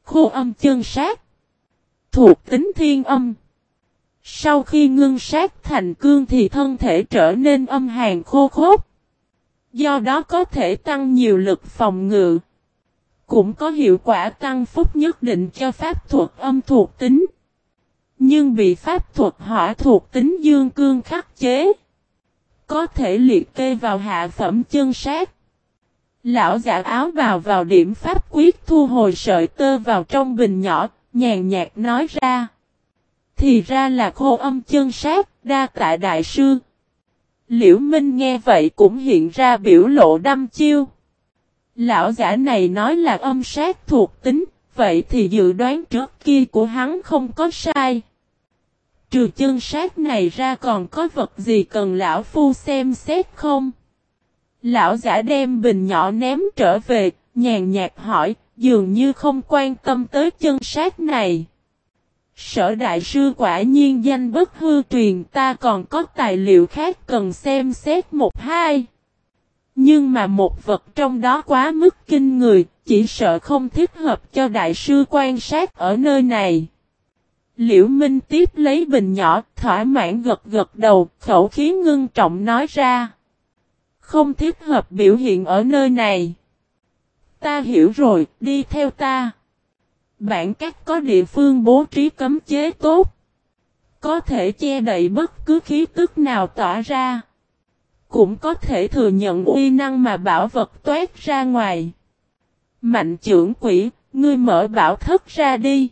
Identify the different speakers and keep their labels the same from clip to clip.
Speaker 1: Khô âm chân sát. Thuộc tính thiên âm. Sau khi ngưng sát thành cương thì thân thể trở nên âm hàn khô khốc. Do đó có thể tăng nhiều lực phòng ngự. Cũng có hiệu quả tăng phúc nhất định cho pháp thuật âm thuộc tính. Nhưng bị pháp thuật hỏa thuộc tính dương cương khắc chế. Có thể liệt kê vào hạ phẩm chân sát. Lão giả áo bào vào điểm pháp quyết thu hồi sợi tơ vào trong bình nhỏ, nhàn nhạt nói ra. Thì ra là khô âm chân sát, đa tạ đại sư. Liễu Minh nghe vậy cũng hiện ra biểu lộ đăm chiêu. Lão giả này nói là âm sát thuộc tính, vậy thì dự đoán trước kia của hắn không có sai. Trừ chân sát này ra còn có vật gì cần lão phu xem xét không? Lão giả đem bình nhỏ ném trở về, nhàn nhạt hỏi, dường như không quan tâm tới chân sát này. Sở đại sư quả nhiên danh bất hư truyền, ta còn có tài liệu khác cần xem xét một hai. Nhưng mà một vật trong đó quá mức kinh người, chỉ sợ không thích hợp cho đại sư quan sát ở nơi này. Liễu Minh tiếp lấy bình nhỏ, thỏa mãn gật gật đầu, khẩu khí ngưng trọng nói ra. Không thích hợp biểu hiện ở nơi này. Ta hiểu rồi, đi theo ta. Bản các có địa phương bố trí cấm chế tốt. Có thể che đậy bất cứ khí tức nào tỏa ra. Cũng có thể thừa nhận uy năng mà bảo vật toát ra ngoài. Mạnh trưởng quỷ, ngươi mở bảo thất ra đi.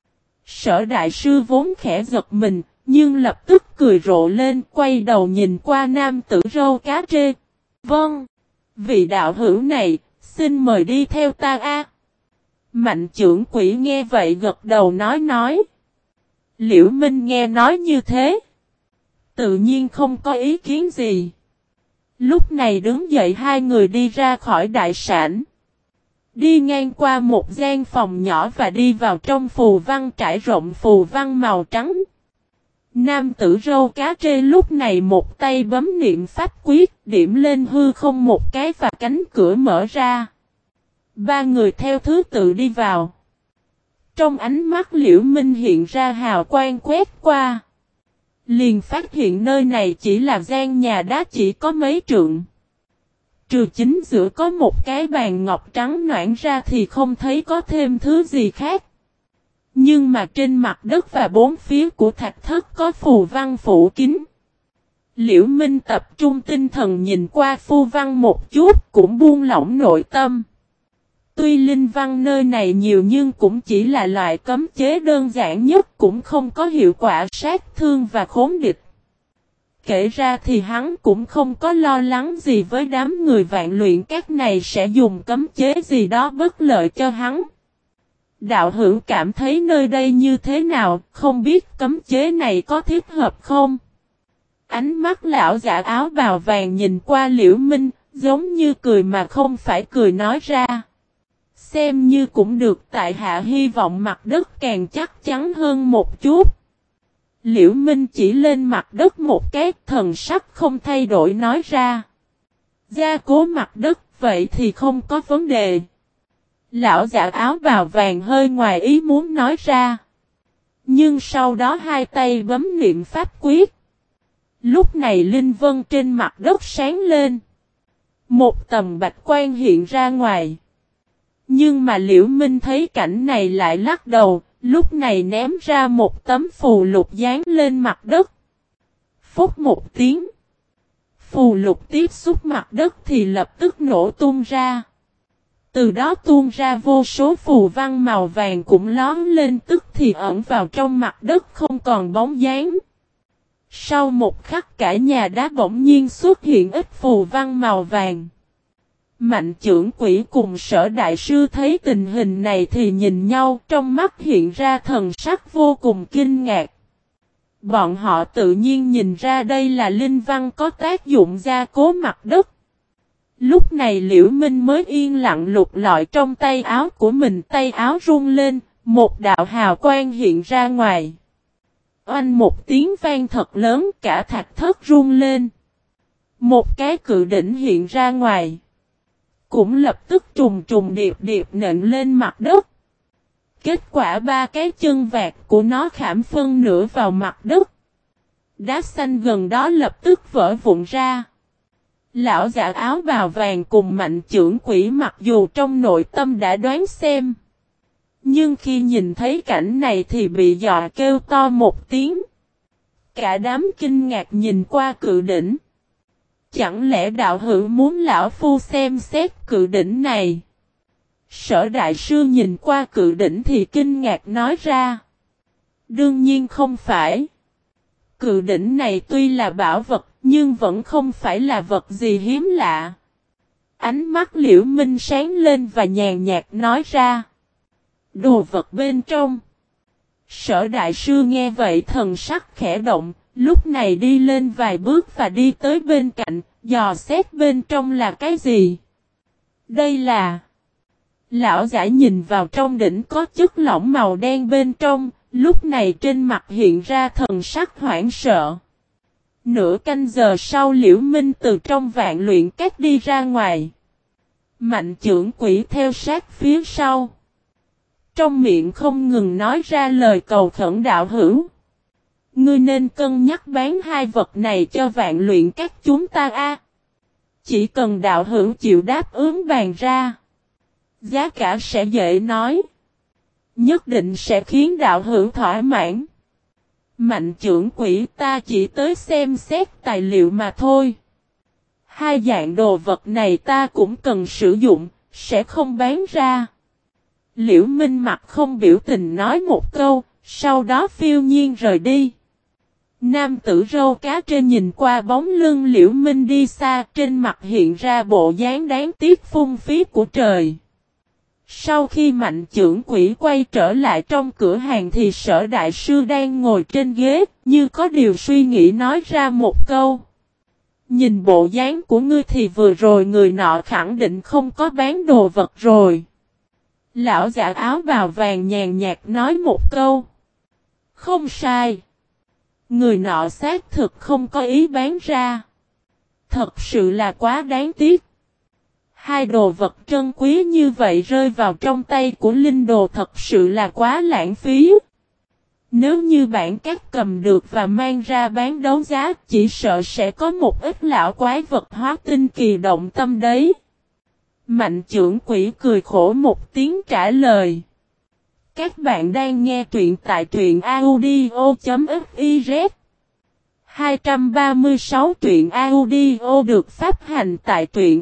Speaker 1: Sở đại sư vốn khẽ giật mình, nhưng lập tức cười rộ lên, quay đầu nhìn qua nam tử râu cá trê. Vâng, vị đạo hữu này, xin mời đi theo ta a. Mạnh trưởng quỷ nghe vậy gật đầu nói. Liễu Minh nghe nói như thế. Tự nhiên không có ý kiến gì. Lúc này đứng dậy hai người đi ra khỏi đại sảnh. Đi ngang qua một gian phòng nhỏ và đi vào trong phù văn trải rộng phù văn màu trắng. Nam tử râu cá trê lúc này một tay bấm niệm pháp quyết, điểm lên hư không một cái và cánh cửa mở ra. Ba người theo thứ tự đi vào. Trong ánh mắt Liễu Minh hiện ra hào quang quét qua. Liền phát hiện nơi này chỉ là gian nhà đá chỉ có mấy trượng. Trừ chính giữa có một cái bàn ngọc trắng nõn ra thì không thấy có thêm thứ gì khác. Nhưng mà trên mặt đất và bốn phía của thạch thất có phù văn phủ kín. Liễu Minh tập trung tinh thần nhìn qua phù văn một chút cũng buông lỏng nội tâm. Tuy linh văn nơi này nhiều nhưng cũng chỉ là loại cấm chế đơn giản nhất, cũng không có hiệu quả sát thương và khốn địch. Kể ra thì hắn cũng không có lo lắng gì với đám người vạn luyện các này sẽ dùng cấm chế gì đó bất lợi cho hắn. Đạo hữu cảm thấy nơi đây như thế nào, không biết cấm chế này có thích hợp không? Ánh mắt lão giả áo bào vàng nhìn qua Liễu Minh, giống như cười mà không phải cười nói ra. Xem như cũng được, tại hạ hy vọng mặt đất càng chắc chắn hơn một chút. Liễu Minh chỉ lên mặt đất một cái, thần sắc không thay đổi nói ra. Gia cố mặt đất, vậy thì không có vấn đề. Lão giả áo bào vàng hơi ngoài ý muốn nói ra. Nhưng sau đó hai tay bấm niệm pháp quyết. Lúc này linh vân trên mặt đất sáng lên. Một tầm bạch quang hiện ra ngoài. Nhưng mà Liễu Minh thấy cảnh này lại lắc đầu, lúc này ném ra một tấm phù lục dán lên mặt đất. Phúc một tiếng. Phù lục tiếp xúc mặt đất thì lập tức nổ tung ra. Từ đó tuôn ra vô số phù văn màu vàng cũng lóm lên tức thì ẩn vào trong mặt đất không còn bóng dáng. Sau một khắc cả nhà đá bỗng nhiên xuất hiện ít phù văn màu vàng. Mạnh trưởng quỷ cùng sở đại sư thấy tình hình này thì nhìn nhau, trong mắt hiện ra thần sắc vô cùng kinh ngạc. Bọn họ tự nhiên nhìn ra đây là linh văn có tác dụng gia cố mặt đất. Lúc này Liễu Minh mới yên lặng lục lọi trong tay áo của mình, tay áo rung lên, một đạo hào quang hiện ra ngoài. Oanh một tiếng vang thật lớn, cả thạch thất rung lên. Một cái cự đỉnh hiện ra ngoài. Cũng lập tức trùng trùng điệp điệp nện lên mặt đất. Kết quả ba cái chân vạc của nó khảm phân nửa vào mặt đất. Đá xanh gần đó lập tức vỡ vụn ra. Lão giả áo bào vàng cùng Mạnh Chưởng Quỷ mặc dù trong nội tâm đã đoán xem. Nhưng khi nhìn thấy cảnh này thì bị dọa kêu to một tiếng. Cả đám kinh ngạc nhìn qua cự đỉnh. Chẳng lẽ đạo hữu muốn lão phu xem xét cự đỉnh này? Sở đại sư nhìn qua cự đỉnh thì kinh ngạc nói ra. Đương nhiên không phải. Cự đỉnh này tuy là bảo vật nhưng vẫn không phải là vật gì hiếm lạ. Ánh mắt Liễu Minh sáng lên và nhàn nhạt nói ra. Đồ vật bên trong. Sở đại sư nghe vậy thần sắc khẽ động, lúc này đi lên vài bước và đi tới bên cạnh, dò xét bên trong là cái gì. Đây là... Lão giả nhìn vào trong đỉnh có chất lỏng màu đen bên trong, lúc này trên mặt hiện ra thần sắc hoảng sợ. Nửa canh giờ sau Liễu Minh từ trong vạn luyện các đi ra ngoài. Mạnh Chưởng Quỷ theo sát phía sau. Trong miệng không ngừng nói ra lời cầu khẩn đạo hữu. Ngươi nên cân nhắc bán hai vật này cho vạn luyện các chúng ta a. Chỉ cần đạo hữu chịu đáp ứng bàn ra. Giá cả sẽ dễ nói. Nhất định sẽ khiến đạo hữu thỏa mãn. Mạnh Chưởng Quỷ ta chỉ tới xem xét tài liệu mà thôi. Hai dạng đồ vật này ta cũng cần sử dụng, sẽ không bán ra. Liễu Minh mặt không biểu tình nói một câu, sau đó phiêu nhiên rời đi. Nam tử râu cá trên nhìn qua bóng lưng Liễu Minh đi xa, trên mặt hiện ra bộ dáng đáng tiếc phung phí của trời. Sau khi Mạnh Chưởng Quỷ quay trở lại trong cửa hàng thì Sở đại sư đang ngồi trên ghế, như có điều suy nghĩ nói ra một câu. Nhìn bộ dáng của ngươi thì vừa rồi người nọ khẳng định không có bán đồ vật rồi. Lão giả áo bào vàng nhàn nhạt nói một câu. Không sai. Người nọ xác thực không có ý bán ra. Thật sự là quá đáng tiếc. Hai đồ vật trân quý như vậy rơi vào trong tay của linh đồ thật sự là quá lãng phí. Nếu như bản các cầm được và mang ra bán đấu giá chỉ sợ sẽ có một ít lão quái vật hóa tinh kỳ động tâm đấy. Mạnh Chưởng Quỷ cười khổ một tiếng trả lời. Các bạn đang nghe truyện tại truyện audio.fiz 236 truyện audio được phát hành tại truyện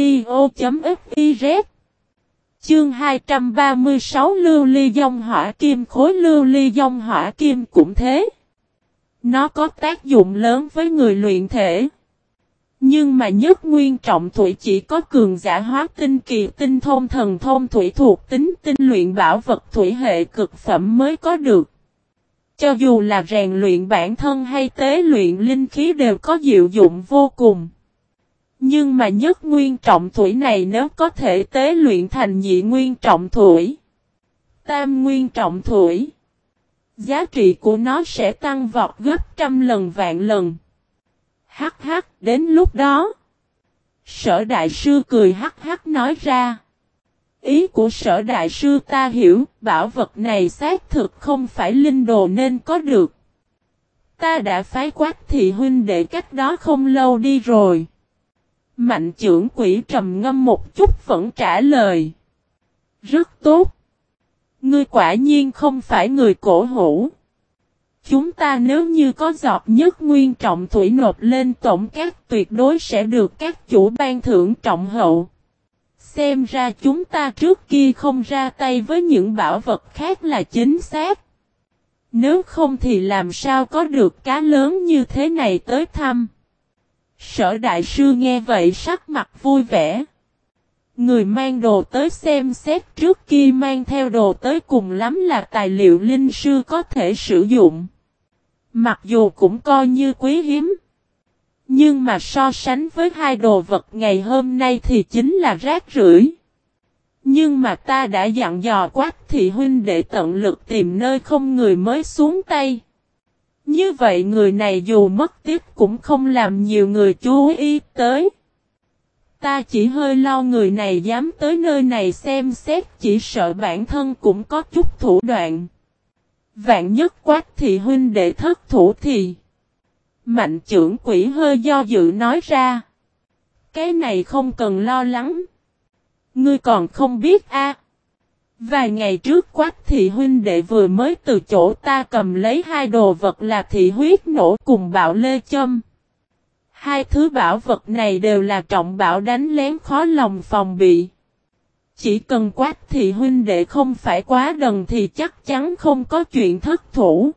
Speaker 1: audio.fiz. Chương 236 lưu ly dông hỏa kim khối lưu ly dông hỏa kim cũng thế. Nó có tác dụng lớn với người luyện thể. Nhưng mà nhất nguyên trọng thủy chỉ có cường giả hóa tinh kỳ tinh thông thần thông thủy thuộc tính tinh luyện bảo vật thủy hệ cực phẩm mới có được. Cho dù là rèn luyện bản thân hay tế luyện linh khí đều có diệu dụng vô cùng. Nhưng mà nhất nguyên trọng thủy này nếu có thể tế luyện thành nhị nguyên trọng thủy, tam nguyên trọng thủy, giá trị của nó sẽ tăng vọt gấp trăm lần vạn lần. Hắc hắc, đến lúc đó. Sở đại sư cười hắc hắc nói ra. Ý của sở đại sư ta hiểu, bảo vật này xác thực không phải linh đồ nên có được. Ta đã phái Quách thị huynh đệ cách đó không lâu đi rồi. Mạnh Chưởng Quỷ trầm ngâm một chút vẫn trả lời. Rất tốt. Ngươi quả nhiên không phải người cổ hủ. Chúng ta nếu như có giọt nhất nguyên trọng thủy nộp lên tổng các tuyệt đối sẽ được các chủ ban thưởng trọng hậu. Xem ra chúng ta trước kia không ra tay với những bảo vật khác là chính xác. Nếu không thì làm sao có được cá lớn như thế này tới thăm. Sở đại sư nghe vậy sắc mặt vui vẻ. Người mang đồ tới xem xét trước kia mang theo đồ tới cùng lắm là tài liệu linh sư có thể sử dụng. Mặc dù cũng coi như quý hiếm. Nhưng mà so sánh với hai đồ vật ngày hôm nay thì chính là rác rưởi. Nhưng mà ta đã dặn dò Quách thị huynh để tận lực tìm nơi không người mới xuống tay. Như vậy người này dù mất tiếp cũng không làm nhiều người chú ý tới. Ta chỉ hơi lo người này dám tới nơi này xem xét, chỉ sợ bản thân cũng có chút thủ đoạn. Vạn nhất Quách thị huynh đệ thất thủ thì... Mạnh trưởng quỹ hơi do dự nói ra. Cái này không cần lo lắng. Ngươi còn không biết a? Vài ngày trước Quách thị huynh đệ vừa mới từ chỗ ta cầm lấy hai đồ vật là thị huyết nổ cùng bạo lê châm. Hai thứ bảo vật này đều là trọng bảo đánh lén khó lòng phòng bị. Chỉ cần Quách thị huynh đệ không phải quá đần thì chắc chắn không có chuyện thất thủ.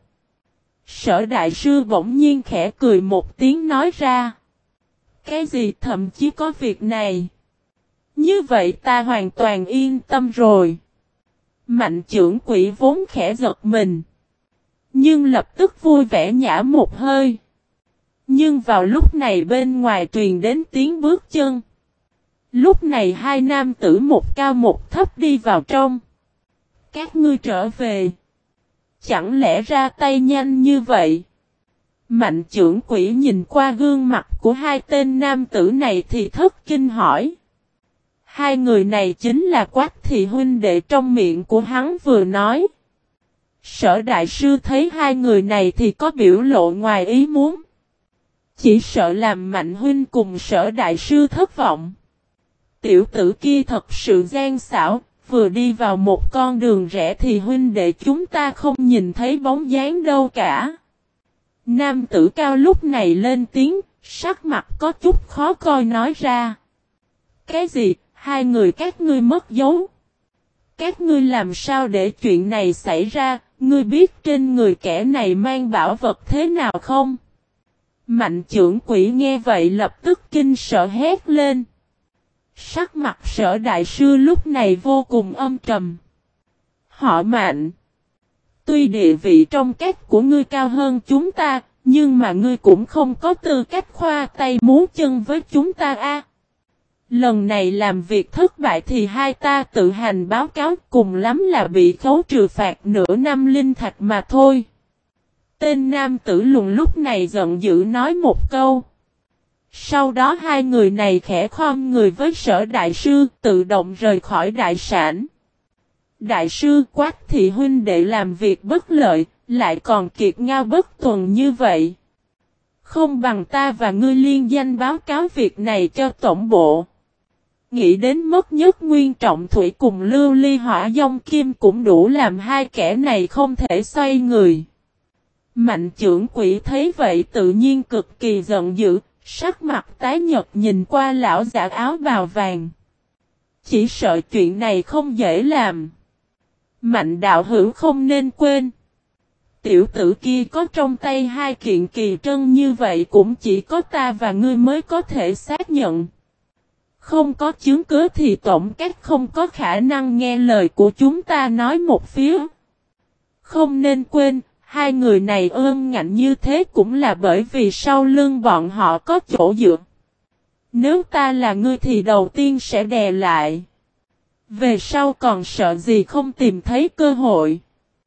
Speaker 1: Sở đại sư bỗng nhiên khẽ cười một tiếng nói ra. Cái gì thậm chí có việc này. Như vậy ta hoàn toàn yên tâm rồi. Mạnh trưởng quỹ vốn khẽ giật mình. Nhưng lập tức vui vẻ nhả một hơi. Nhưng vào lúc này bên ngoài truyền đến tiếng bước chân. Lúc này hai nam tử một cao một thấp đi vào trong. Các ngươi trở về. Chẳng lẽ ra tay nhanh như vậy? Mạnh trưởng quỹ nhìn qua gương mặt của hai tên nam tử này thì thất kinh hỏi. Hai người này chính là Quách thị huynh đệ trong miệng của hắn vừa nói. Sở đại sư thấy hai người này thì có biểu lộ ngoài ý muốn. Chỉ sợ làm Mạnh huynh cùng sở đại sư thất vọng. Tiểu tử kia thật sự gian xảo, vừa đi vào một con đường rẽ thì huynh đệ chúng ta không nhìn thấy bóng dáng đâu cả. Nam tử cao lúc này lên tiếng, sắc mặt có chút khó coi nói ra. Cái gì, hai người các ngươi mất dấu? Các ngươi làm sao để chuyện này xảy ra, ngươi biết trên người kẻ này mang bảo vật thế nào không? Mạnh trưởng quỹ nghe vậy lập tức kinh sợ hét lên. Sắc mặt sở đại sư lúc này vô cùng âm trầm. Họ Mạnh. Tuy địa vị trong các của ngươi cao hơn chúng ta, nhưng mà ngươi cũng không có tư cách khoa tay múa chân với chúng ta a. Lần này làm việc thất bại thì hai ta tự hành báo cáo, cùng lắm là bị khấu trừ phạt nửa năm linh thạch mà thôi. Tên nam tử lùn lúc này giận dữ nói một câu. Sau đó hai người này khẽ khom người với sở đại sư tự động rời khỏi đại sảnh. Đại sư Quách thị huynh đệ làm việc bất lợi, lại còn kiệt ngao bất tuần như vậy. Không bằng ta và ngươi liên danh báo cáo việc này cho tổng bộ. Nghĩ đến mất nhất Nguyên Trọng Thủy cùng Lưu Ly Hỏa Dông Kim cũng đủ làm hai kẻ này không thể xoay người. Mạnh trưởng quỹ thấy vậy tự nhiên cực kỳ giận dữ, sắc mặt tái nhợt nhìn qua lão giả áo bào vàng. Chỉ sợ chuyện này không dễ làm. Mạnh đạo hữu không nên quên. Tiểu tử kia có trong tay hai kiện kỳ trân như vậy cũng chỉ có ta và ngươi mới có thể xác nhận. Không có chứng cứ thì tổng các không có khả năng nghe lời của chúng ta nói một phía. Không nên quên, hai người này ương ngạnh như thế cũng là bởi vì sau lưng bọn họ có chỗ dựa. Nếu ta là ngươi thì đầu tiên sẽ đè lại. Về sau còn sợ gì không tìm thấy cơ hội.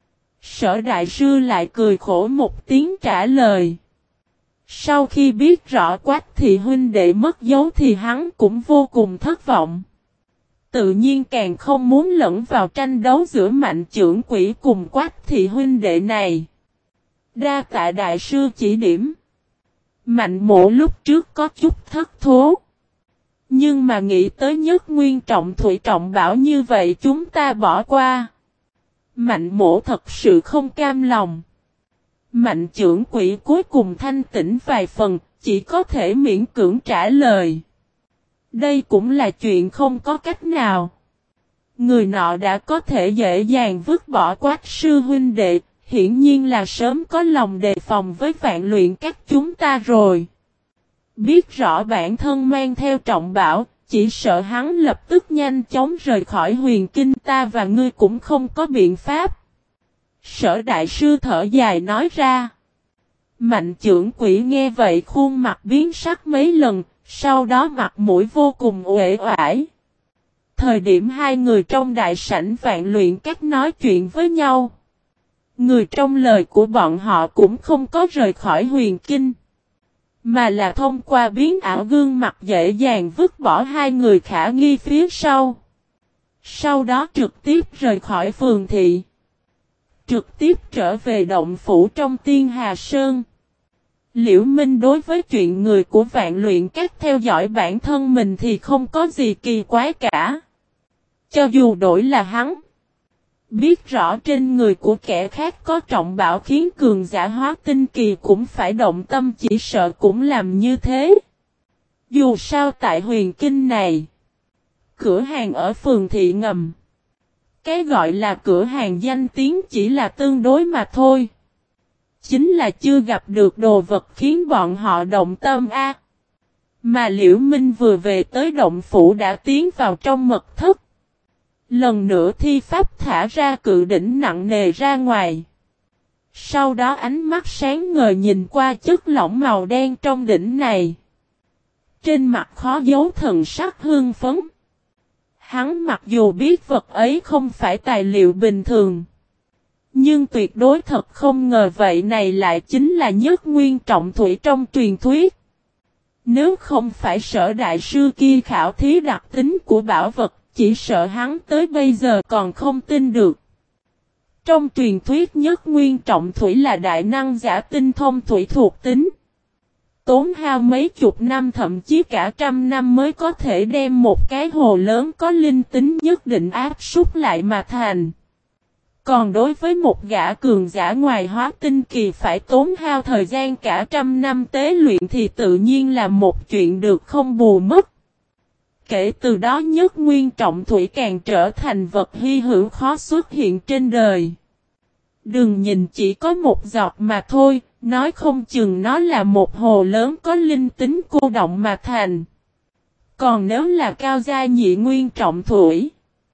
Speaker 1: Sở đại sư lại cười khổ một tiếng trả lời. Sau khi biết rõ Quách thị huynh đệ mất dấu thì hắn cũng vô cùng thất vọng. Tự nhiên càng không muốn lẫn vào tranh đấu giữa Mạnh trưởng quỹ cùng Quách thị huynh đệ này. Đa tạ đại sư chỉ điểm. Mạnh mộ lúc trước có chút thất thố. Nhưng mà nghĩ tới nhất Nguyên Trọng Thủy trọng bảo như vậy chúng ta bỏ qua. Mạnh mộ thật sự không cam lòng. Mạnh trưởng quỹ cuối cùng thanh tĩnh vài phần, chỉ có thể miễn cưỡng trả lời. Đây cũng là chuyện không có cách nào. Người nọ đã có thể dễ dàng vứt bỏ Quách sư huynh đệ, hiển nhiên là sớm có lòng đề phòng với Vạn Luyện các chúng ta rồi. Biết rõ bản thân mang theo trọng bảo, chỉ sợ hắn lập tức nhanh chóng rời khỏi huyền kinh, ta và ngươi cũng không có biện pháp. Sở đại sư thở dài nói ra. Mạnh trưởng quỹ nghe vậy khuôn mặt biến sắc mấy lần, sau đó mặt mũi vô cùng uể oải. Thời điểm hai người trong đại sảnh Vạn Luyện các nói chuyện với nhau. Người trong lời của bọn họ cũng không có rời khỏi huyền kinh. mà là thông qua biến ảo gương mặt dễ dàng vứt bỏ hai người khả nghi phía sau. Sau đó trực tiếp rời khỏi phường thị. Trực tiếp trở về động phủ trong Tiên Hà Sơn. Liễu Minh đối với chuyện người của Vạn Luyện Các theo dõi bản thân mình thì không có gì kỳ quái cả. Cho dù đổi là hắn. Biết rõ trên người của kẻ khác có trọng bảo khiến cường giả hóa tinh kỳ cũng phải động tâm, chỉ sợ cũng làm như thế. Dù sao tại huyền kinh này, cửa hàng ở phường thị ngầm. Cái gọi là cửa hàng danh tiếng chỉ là tương đối mà thôi. Chính là chưa gặp được đồ vật khiến bọn họ động tâm a. Mà Liễu Minh vừa về tới động phủ đã tiến vào trong mật thất. Lần nữa thi pháp thả ra cự đỉnh nặng nề ra ngoài. Sau đó ánh mắt sáng ngời nhìn qua chất lỏng màu đen trong đỉnh này. Trên mặt khó giấu thần sắc hưng phấn. Hắn mặc dù biết vật ấy không phải tài liệu bình thường. Nhưng tuyệt đối thật không ngờ vậy này lại chính là nhất nguyên trọng thủy trong truyền thuyết. Nếu không phải Sở đại sư kia khảo thí đặc tính của bảo vật, chỉ sợ hắn tới bây giờ còn không tin được. Trong truyền thuyết nhất nguyên trọng thủy là đại năng giả tinh thông thủy thuộc tính. Tốn hao mấy chục năm thậm chí cả trăm năm mới có thể đem một cái hồ lớn có linh tính nhất định áp súc lại mà thành. Còn đối với một gã cường giả ngoài hóa tinh kỳ phải tốn hao thời gian cả trăm năm tế luyện thì tự nhiên là một chuyện được không bù mất. Kể từ đó nhất nguyên trọng thủy càng trở thành vật hy hữu khó xuất hiện trên đời. Đừng nhìn chỉ có một giọt mà thôi, nói không chừng nó là một hồ lớn có linh tính cô động mà thành. Còn nếu là cao gia nhị nguyên trọng thủy,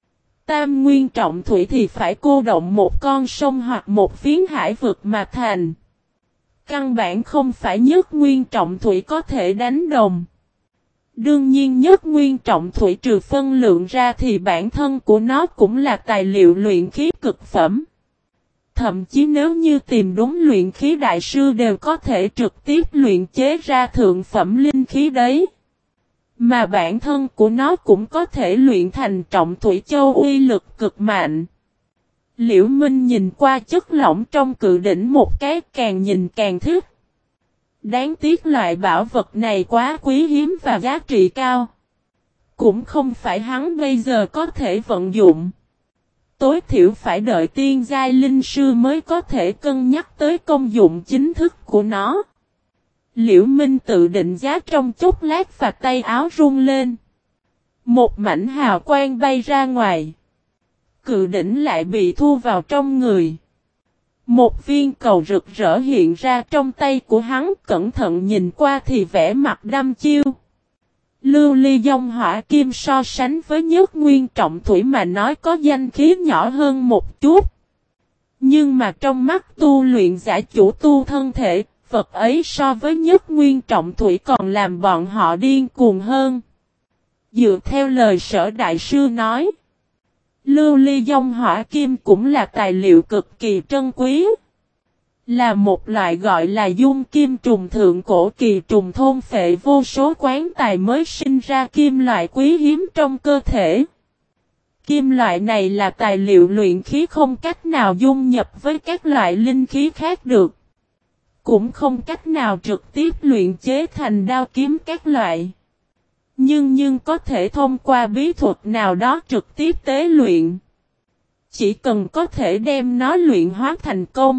Speaker 1: tam nguyên trọng thủy thì phải cô động một con sông hoặc một phiến hải vực mà thành. Căn bản không phải nhất nguyên trọng thủy có thể đánh đồng. Đương nhiên nhất nguyên trọng thủy trừ phân lượng ra thì bản thân của nó cũng là tài liệu luyện khí cực phẩm. Thậm chí nếu như tìm đúng luyện khí đại sư đều có thể trực tiếp luyện chế ra thượng phẩm linh khí đấy. Mà bản thân của nó cũng có thể luyện thành trọng thủy châu uy lực cực mạnh. Liễu Minh nhìn qua chất lỏng trong cự đỉnh một cái càng nhìn càng thích. Đáng tiếc loại bảo vật này quá quý hiếm và giá trị cao. Cũng không phải hắn bây giờ có thể vận dụng. Tối thiểu phải đợi tiên giai linh sư mới có thể cân nhắc tới công dụng chính thức của nó. Liễu Minh tự định giá trong chốc lát và tay áo rung lên. Một mảnh hào quang bay ra ngoài. Cự đỉnh lại bị thu vào trong người. Một viên cầu rực rỡ hiện ra trong tay của hắn, cẩn thận nhìn qua thì vẻ mặt đăm chiêu. Lưu ly dông hỏa kim so sánh với nhất nguyên trọng thủy mà nói có danh khí nhỏ hơn một chút. Nhưng mà trong mắt tu luyện giả chủ tu thân thể, vật ấy so với nhất nguyên trọng thủy còn làm bọn họ điên cuồng hơn. Dựa theo lời Sở đại sư nói, lưu ly dông hỏa kim cũng là tài liệu cực kỳ trân quý. Là một loại gọi là dung kim trùng thượng cổ kỳ trùng thôn phệ vô số quán tài mới sinh ra kim loại quý hiếm trong cơ thể. Kim loại này là tài liệu luyện khí không cách nào dung nhập với các loại linh khí khác được. Cũng không cách nào trực tiếp luyện chế thành đao kiếm các loại. Nhưng có thể thông qua bí thuật nào đó trực tiếp tế luyện. Chỉ cần có thể đem nó luyện hóa thành công.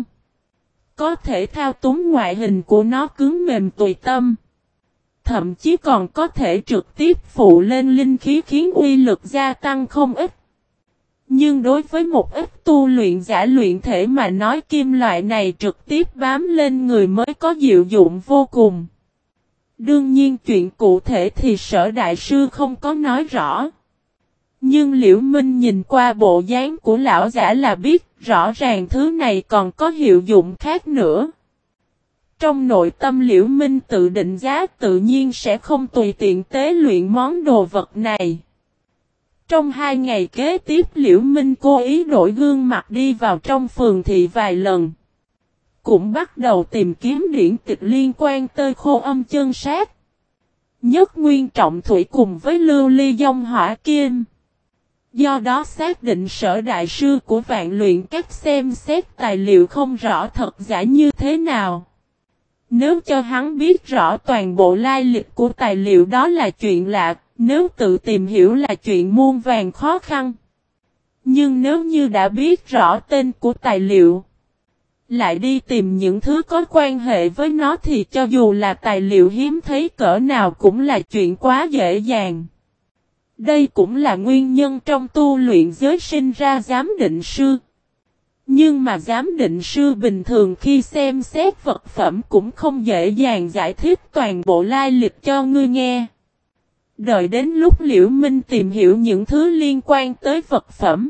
Speaker 1: Có thể thao túng ngoại hình của nó cứng mềm tùy tâm. Thậm chí còn có thể trực tiếp phụ lên linh khí khiến uy lực gia tăng không ít. Nhưng đối với một ít tu luyện giả luyện thể mà nói kim loại này trực tiếp bám lên người mới có diệu dụng vô cùng. Đương nhiên chuyện cụ thể thì Sở đại sư không có nói rõ. Nhưng Liễu Minh nhìn qua bộ dáng của lão giả là biết rõ ràng thứ này còn có hiệu dụng khác nữa. Trong nội tâm Liễu Minh tự định giá tự nhiên sẽ không tùy tiện tế luyện món đồ vật này. Trong 2 ngày kế tiếp Liễu Minh cố ý đổi gương mặt đi vào trong phường thị vài lần. cũng bắt đầu tìm kiếm điển tịch liên quan tới Khô Âm Chân Sát. Nhất Nguyên Trọng Thủy cùng với Lưu Ly Dông Hỏa Kim. Do đó xác định Sở đại sư của Vạn Luyện Các xem xét tài liệu không rõ thật giả như thế nào. Nếu cho hắn biết rõ toàn bộ lai lịch của tài liệu đó là chuyện lạ, nếu tự tìm hiểu là chuyện muôn vàn khó khăn. Nhưng nếu như đã biết rõ tên của tài liệu, lại đi tìm những thứ có quan hệ với nó thì cho dù là tài liệu hiếm thấy cỡ nào cũng là chuyện quá dễ dàng. Đây cũng là nguyên nhân trong tu luyện giới sinh ra giám định sư. Nhưng mà giám định sư bình thường khi xem xét vật phẩm cũng không dễ dàng giải thích toàn bộ lai lịch cho ngươi nghe. Đợi đến lúc Liễu Minh tìm hiểu những thứ liên quan tới vật phẩm,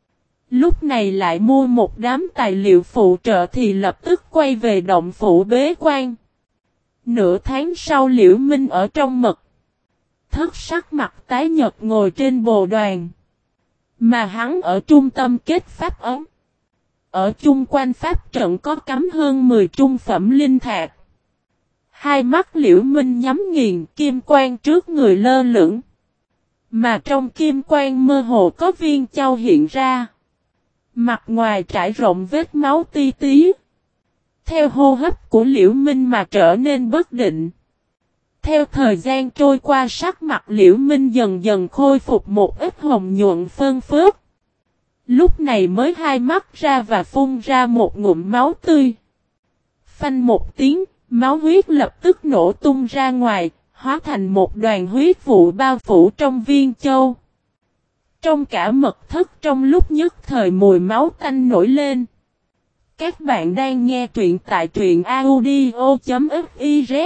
Speaker 1: lúc này lại mua một đám tài liệu phụ trợ thì lập tức quay về động phủ bế quan. Nửa tháng sau Liễu Minh ở trong mật thất sắc mặt tái nhợt ngồi trên bồ đoàn. Mà hắn ở trung tâm kết pháp ấn. Ở chung quanh pháp trận có cắm hơn 10 trung phẩm linh thạch. Hai mắt Liễu Minh nhắm nghiền, kim quang trước người lơ lửng. Mà trong kim quang mơ hồ có viên châu hiện ra. Mặt ngoài trải rộng vết máu ti tí. Theo hô hấp của Liễu Minh mà trở nên bất định. Theo thời gian trôi qua sắc mặt Liễu Minh dần dần khôi phục một ít hồng nhuận phơn phớt. Lúc này mới hai mắt ra và phun ra một ngụm máu tươi. Phanh một tiếng, máu huyết lập tức nổ tung ra ngoài, hóa thành một đoàn huyết vụ bao phủ trong viên châu. Trong cả mật thất trong lúc nhất thời mùi máu tanh nổi lên. Các bạn đang nghe truyện tại truyện audio.fiz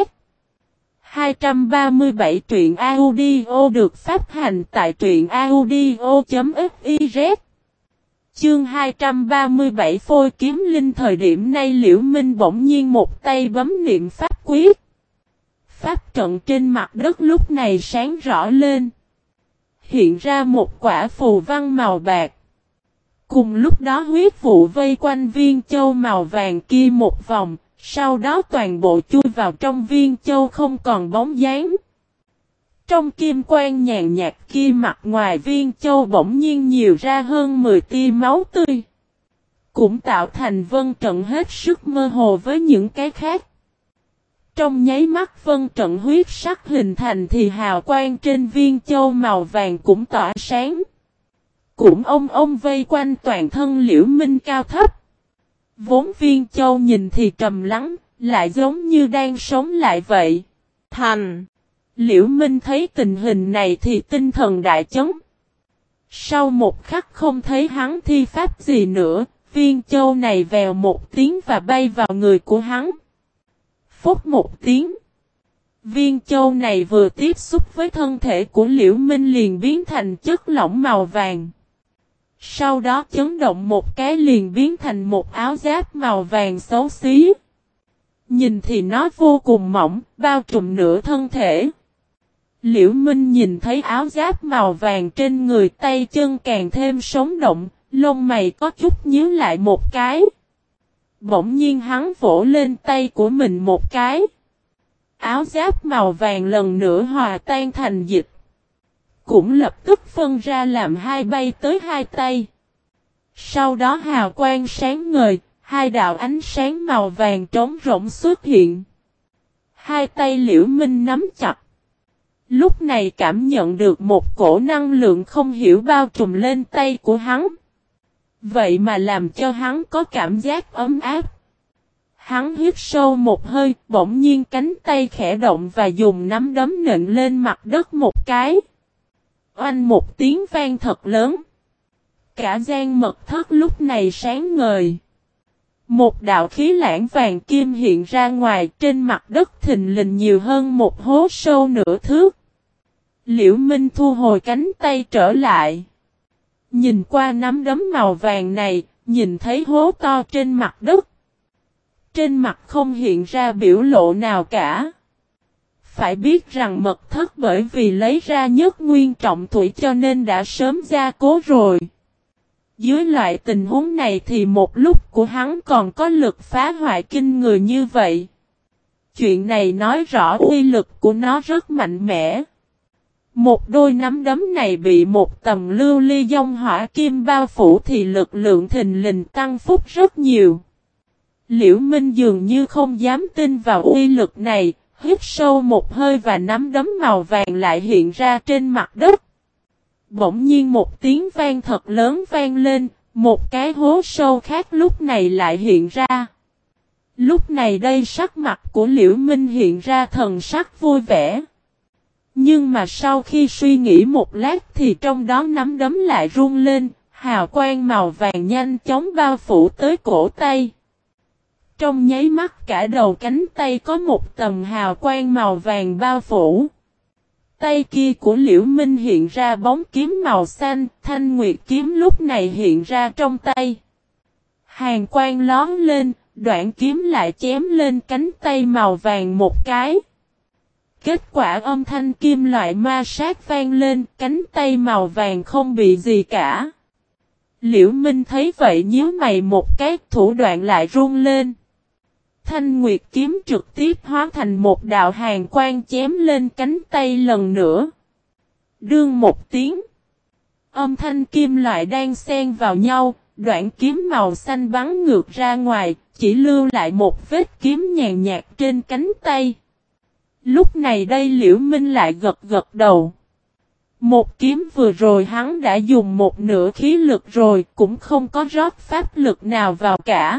Speaker 1: 237 truyện audio được phát hành tại truyện audio.fiz. Chương 237 phôi kiếm linh. Thời điểm này Liễu Minh bỗng nhiên một tay bấm niệm pháp quyết. Pháp trận trên mặt đất lúc này sáng rõ lên. Hiện ra một quả phù văn màu bạc. Cùng lúc đó huyết vụ vây quanh viên châu màu vàng kia một vòng. Sau đó toàn bộ chui vào trong viên châu không còn bóng dáng. Trong kim quang nhàn nhạt kia mặt ngoài viên châu bỗng nhiên nhiều ra hơn 10 tia máu tươi. Cũng tạo thành vân trận hết sức mơ hồ với những cái khác. Trong nháy mắt vân trận huyết sắc hình thành thì hào quang trên viên châu màu vàng cũng tỏa sáng. Cũng ông vây quanh toàn thân Liễu Minh cao thấp. Vốn viên châu nhìn thì trầm lắng, lại giống như đang sống lại vậy. Liễu Minh thấy tình hình này thì tinh thần đại chấn. Sau một khắc không thấy hắn thi pháp gì nữa, viên châu này vèo một tiếng và bay vào người của hắn. Phốc một tiếng. Viên châu này vừa tiếp xúc với thân thể của Liễu Minh liền biến thành chất lỏng màu vàng. Sau đó chấn động một cái liền biến thành một áo giáp màu vàng xấu xí. Nhìn thì nó vô cùng mỏng, bao trùm nửa thân thể. Liễu Minh nhìn thấy áo giáp màu vàng trên người tay chân càng thêm sống động, lông mày có chút nhíu lại một cái. Bỗng nhiên hắn vỗ lên tay của mình một cái. Áo giáp màu vàng lần nữa hòa tan thành dịch. Cũng lập tức phân ra làm hai bay tới hai tay. Sau đó hào quang sáng ngời, hai đạo ánh sáng màu vàng trống rỗng xuất hiện. Hai tay Liễu Minh nắm chặt. Lúc này cảm nhận được một cổ năng lượng không hiểu bao trùm lên tay của hắn. Vậy mà làm cho hắn có cảm giác ấm áp. Hắn hít sâu một hơi, bỗng nhiên cánh tay khẽ động và dùng nắm đấm nện lên mặt đất một cái. Oanh một tiếng vang thật lớn. Cả gian mật thất lúc này sáng ngời. Một đạo khí lãng vàng kim hiện ra ngoài, trên mặt đất thình lình nhiều hơn một hố sâu nửa thước. Liễu Minh thu hồi cánh tay trở lại. Nhìn qua nắm đấm màu vàng này, nhìn thấy hố to trên mặt đất. Trên mặt không hiện ra biểu lộ nào cả. Phải biết rằng mật thất bởi vì lấy ra nhất nguyên trọng thủy cho nên đã sớm gia cố rồi. Dưới loại tình huống này thì một lúc của hắn còn có lực phá hoại kinh người như vậy. Chuyện này nói rõ uy lực của nó rất mạnh mẽ. Một đôi nắm đấm này bị một tầm lưu ly dông hỏa kim bao phủ thì lực lượng thình lình tăng phúc rất nhiều. Liễu Minh dường như không dám tin vào uy lực này, hít sâu một hơi và nắm đấm màu vàng lại hiện ra trên mặt đất. Bỗng nhiên một tiếng vang thật lớn vang lên, một cái hố sâu khác lúc này lại hiện ra. Lúc này đây sắc mặt của Liễu Minh hiện ra thần sắc vui vẻ. Nhưng mà sau khi suy nghĩ một lát thì trong đó nắm đấm lại rung lên, hào quang màu vàng nhanh chóng bao phủ tới cổ tay. Trong nháy mắt cả đầu cánh tay có một tầng hào quang màu vàng bao phủ. Tay kia của Liễu Minh hiện ra bóng kiếm màu xanh, thanh nguyệt kiếm lúc này hiện ra trong tay. Hàn quang lón lên, đoạn kiếm lại chém lên cánh tay màu vàng một cái. Kết quả âm thanh kim loại ma sát vang lên, cánh tay màu vàng không bị gì cả. Liễu Minh thấy vậy nhíu mày một cái, thủ đoạn lại run lên. Thanh nguyệt kiếm trực tiếp hóa thành một đạo hàn quang chém lên cánh tay lần nữa. Đương một tiếng. Âm thanh kim loại đang xen vào nhau, đoạn kiếm màu xanh bắn ngược ra ngoài, chỉ lưu lại một vết kiếm nhàn nhạt trên cánh tay. Lúc này đây Liễu Minh lại gật gật đầu. Một kiếm vừa rồi hắn đã dùng một nửa khí lực rồi, cũng không có rót pháp lực nào vào cả.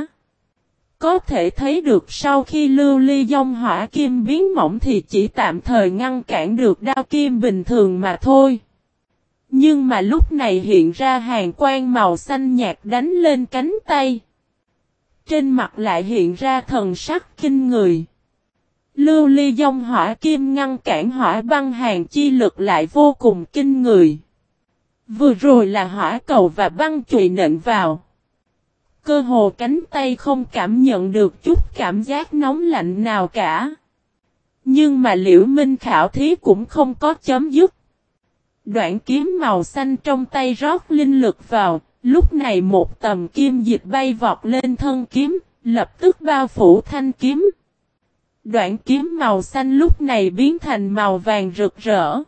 Speaker 1: Có thể thấy được sau khi lưu ly dông hỏa kim biến mỏng thì chỉ tạm thời ngăn cản được đao kim bình thường mà thôi. Nhưng mà lúc này hiện ra hàn quang màu xanh nhạt đánh lên cánh tay. Trên mặt lại hiện ra thần sắc kinh người. Lưu ly dông hỏa kim ngăn cản hỏa băng hàn chi lực lại vô cùng kinh người. Vừa rồi là hỏa cầu và băng chùy nện vào. Cơ hồ cánh tay không cảm nhận được chút cảm giác nóng lạnh nào cả. Nhưng mà Liễu Minh khảo thí cũng không có chấm dứt. Đoạn kiếm màu xanh trong tay rót linh lực vào, lúc này một tầm kim dịch bay vọt lên thân kiếm, lập tức bao phủ thanh kiếm. Đoạn kiếm màu xanh lúc này biến thành màu vàng rực rỡ.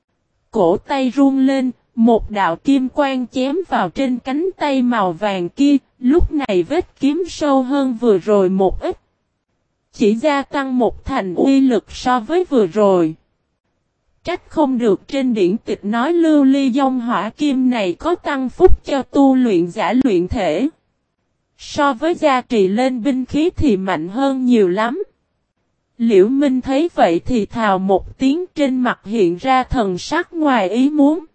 Speaker 1: Cổ tay run lên, một đạo kim quang chém vào trên cánh tay màu vàng kia, lúc này vết kiếm sâu hơn vừa rồi một ít. Chỉ gia tăng một thành uy lực so với vừa rồi. Trách không được trên điển tịch nói lưu ly dông hỏa kim này có tăng phúc cho tu luyện giả luyện thể. So với gia trì lên binh khí thì mạnh hơn nhiều lắm. Liễu Minh thấy vậy thì thào một tiếng, trên mặt hiện ra thần sắc ngoài ý muốn.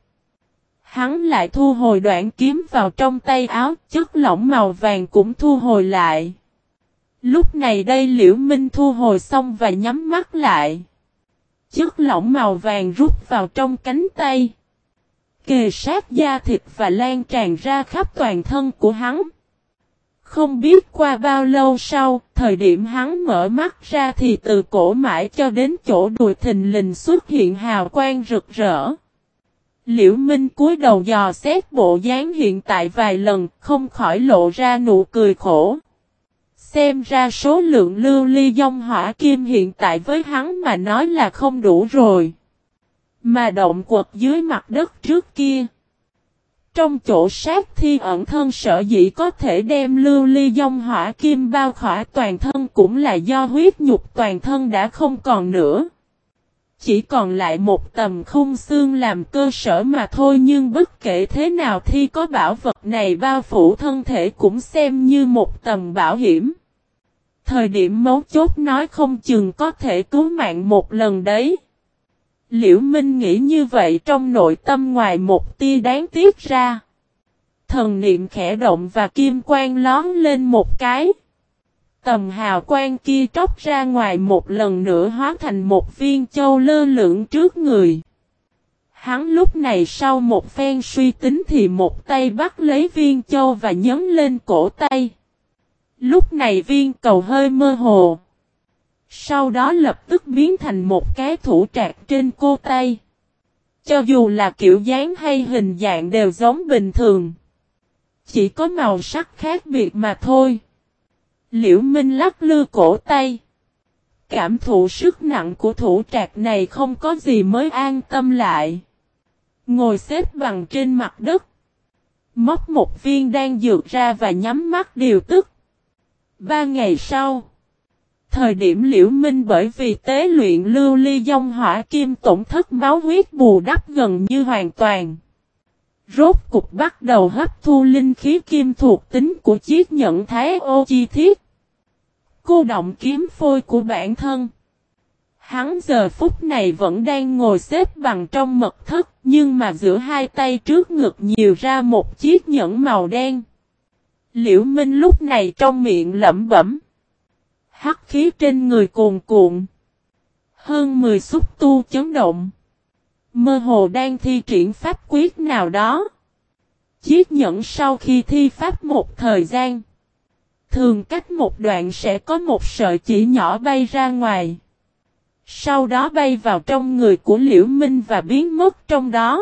Speaker 1: Hắn lại thu hồi đoạn kiếm vào trong tay áo, chất lỏng màu vàng cũng thu hồi lại. Lúc này đây Liễu Minh thu hồi xong và nhắm mắt lại. Chất lỏng màu vàng rút vào trong cánh tay. Kề sát da thịt và lan tràn ra khắp toàn thân của hắn. Không biết qua bao lâu sau, thời điểm hắn mở mắt ra thì từ cổ mãi cho đến chỗ đùi thình lình xuất hiện hào quang rực rỡ. Liễu Minh cúi đầu dò xét bộ dáng hiện tại vài lần, không khỏi lộ ra nụ cười khổ. Xem ra số lượng lưu ly dông hỏa kim hiện tại với hắn mà nói là không đủ rồi. Mà động quật dưới mặt đất trước kia. Trong chỗ sát thi ẩn thân sở dĩ có thể đem lưu ly dông hỏa kim bao khỏa toàn thân cũng là do huyết nhục toàn thân đã không còn nữa. Chỉ còn lại một tầm khung xương làm cơ sở mà thôi, nhưng bất kể thế nào thì có bảo vật này bao phủ thân thể cũng xem như một tầm bảo hiểm. Thời điểm mấu chốt nói không chừng có thể cứu mạng một lần đấy. Liễu Minh nghĩ như vậy trong nội tâm ngoài một tia đáng tiếc ra. Thần niệm khẽ động và kim quang lón lên một cái. Tầm hào quang kia tróc ra ngoài một lần nữa hóa thành một viên châu lơ lửng trước người. Hắn lúc này sau một phen suy tính thì một tay bắt lấy viên châu và nhấn lên cổ tay. Lúc này viên cầu hơi mơ hồ. Sau đó lập tức biến thành một cái thủ trạc trên cổ tay. Cho dù là kiểu dáng hay hình dạng đều giống bình thường. Chỉ có màu sắc khác biệt mà thôi. Liễu Minh lắc lư cổ tay. Cảm thụ sức nặng của thủ trạc này không có gì mới an tâm lại. Ngồi xếp bằng trên mặt đất. Móc một viên đan dược ra và nhắm mắt điều tức. 3 ngày sau. Thời điểm Liễu Minh bởi vì tế luyện lưu ly dông hỏa kim tổn thất máu huyết bù đắp gần như hoàn toàn. Rốt cục bắt đầu hấp thu linh khí kim thuộc tính của chiếc nhẫn Thái Ô chi thiết. Cô động kiếm phôi của bản thân. Hắn giờ phút này vẫn đang ngồi xếp bằng trong mật thất, nhưng mà giữa hai tay trước ngực nhiều ra một chiếc nhẫn màu đen. Liễu Minh lúc này trong miệng lẩm bẩm. Hắc khí trên người cuồn cuộn. Hơn 10 xúc tu chấn động. Mơ hồ đang thi triển pháp quyết nào đó. Chiếc nhẫn sau khi thi pháp một thời gian. Thường cách một đoạn sẽ có một sợi chỉ nhỏ bay ra ngoài. Sau đó bay vào trong người của Liễu Minh và biến mất trong đó.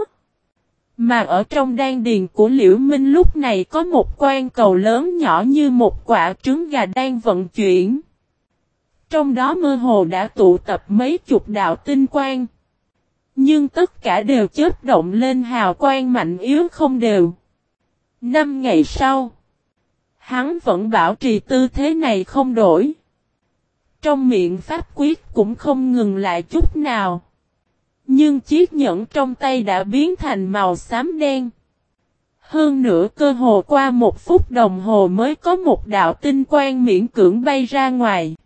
Speaker 1: Mà ở trong đan điền của Liễu Minh lúc này có một quan cầu lớn nhỏ như một quả trứng gà đang vận chuyển. Trong đó mơ hồ đã tụ tập mấy chục đạo tinh quang. Nhưng tất cả đều chớp động lên hào quang mạnh yếu không đều. 5 ngày sau, hắn vẫn bảo trì tư thế này không đổi. Trong miệng pháp quyết cũng không ngừng lại chút nào. Nhưng chiếc nhẫn trong tay đã biến thành màu xám đen. Hơn nữa cơ hồ qua 1 phút đồng hồ mới có một đạo tinh quang miễn cưỡng bay ra ngoài.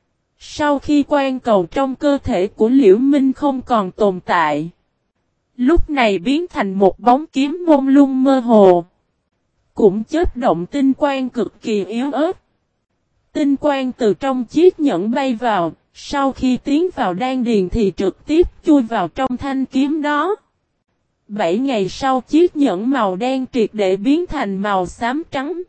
Speaker 1: Sau khi quan cầu trong cơ thể của Liễu Minh không còn tồn tại. Lúc này biến thành một bóng kiếm mông lung mơ hồ. Cũng chớp động tinh quang cực kỳ yếu ớt. Tinh quang từ trong chiếc nhẫn bay vào, sau khi tiến vào đan điền thì trực tiếp chui vào trong thanh kiếm đó. 7 ngày sau chiếc nhẫn màu đen triệt để biến thành màu xám trắng.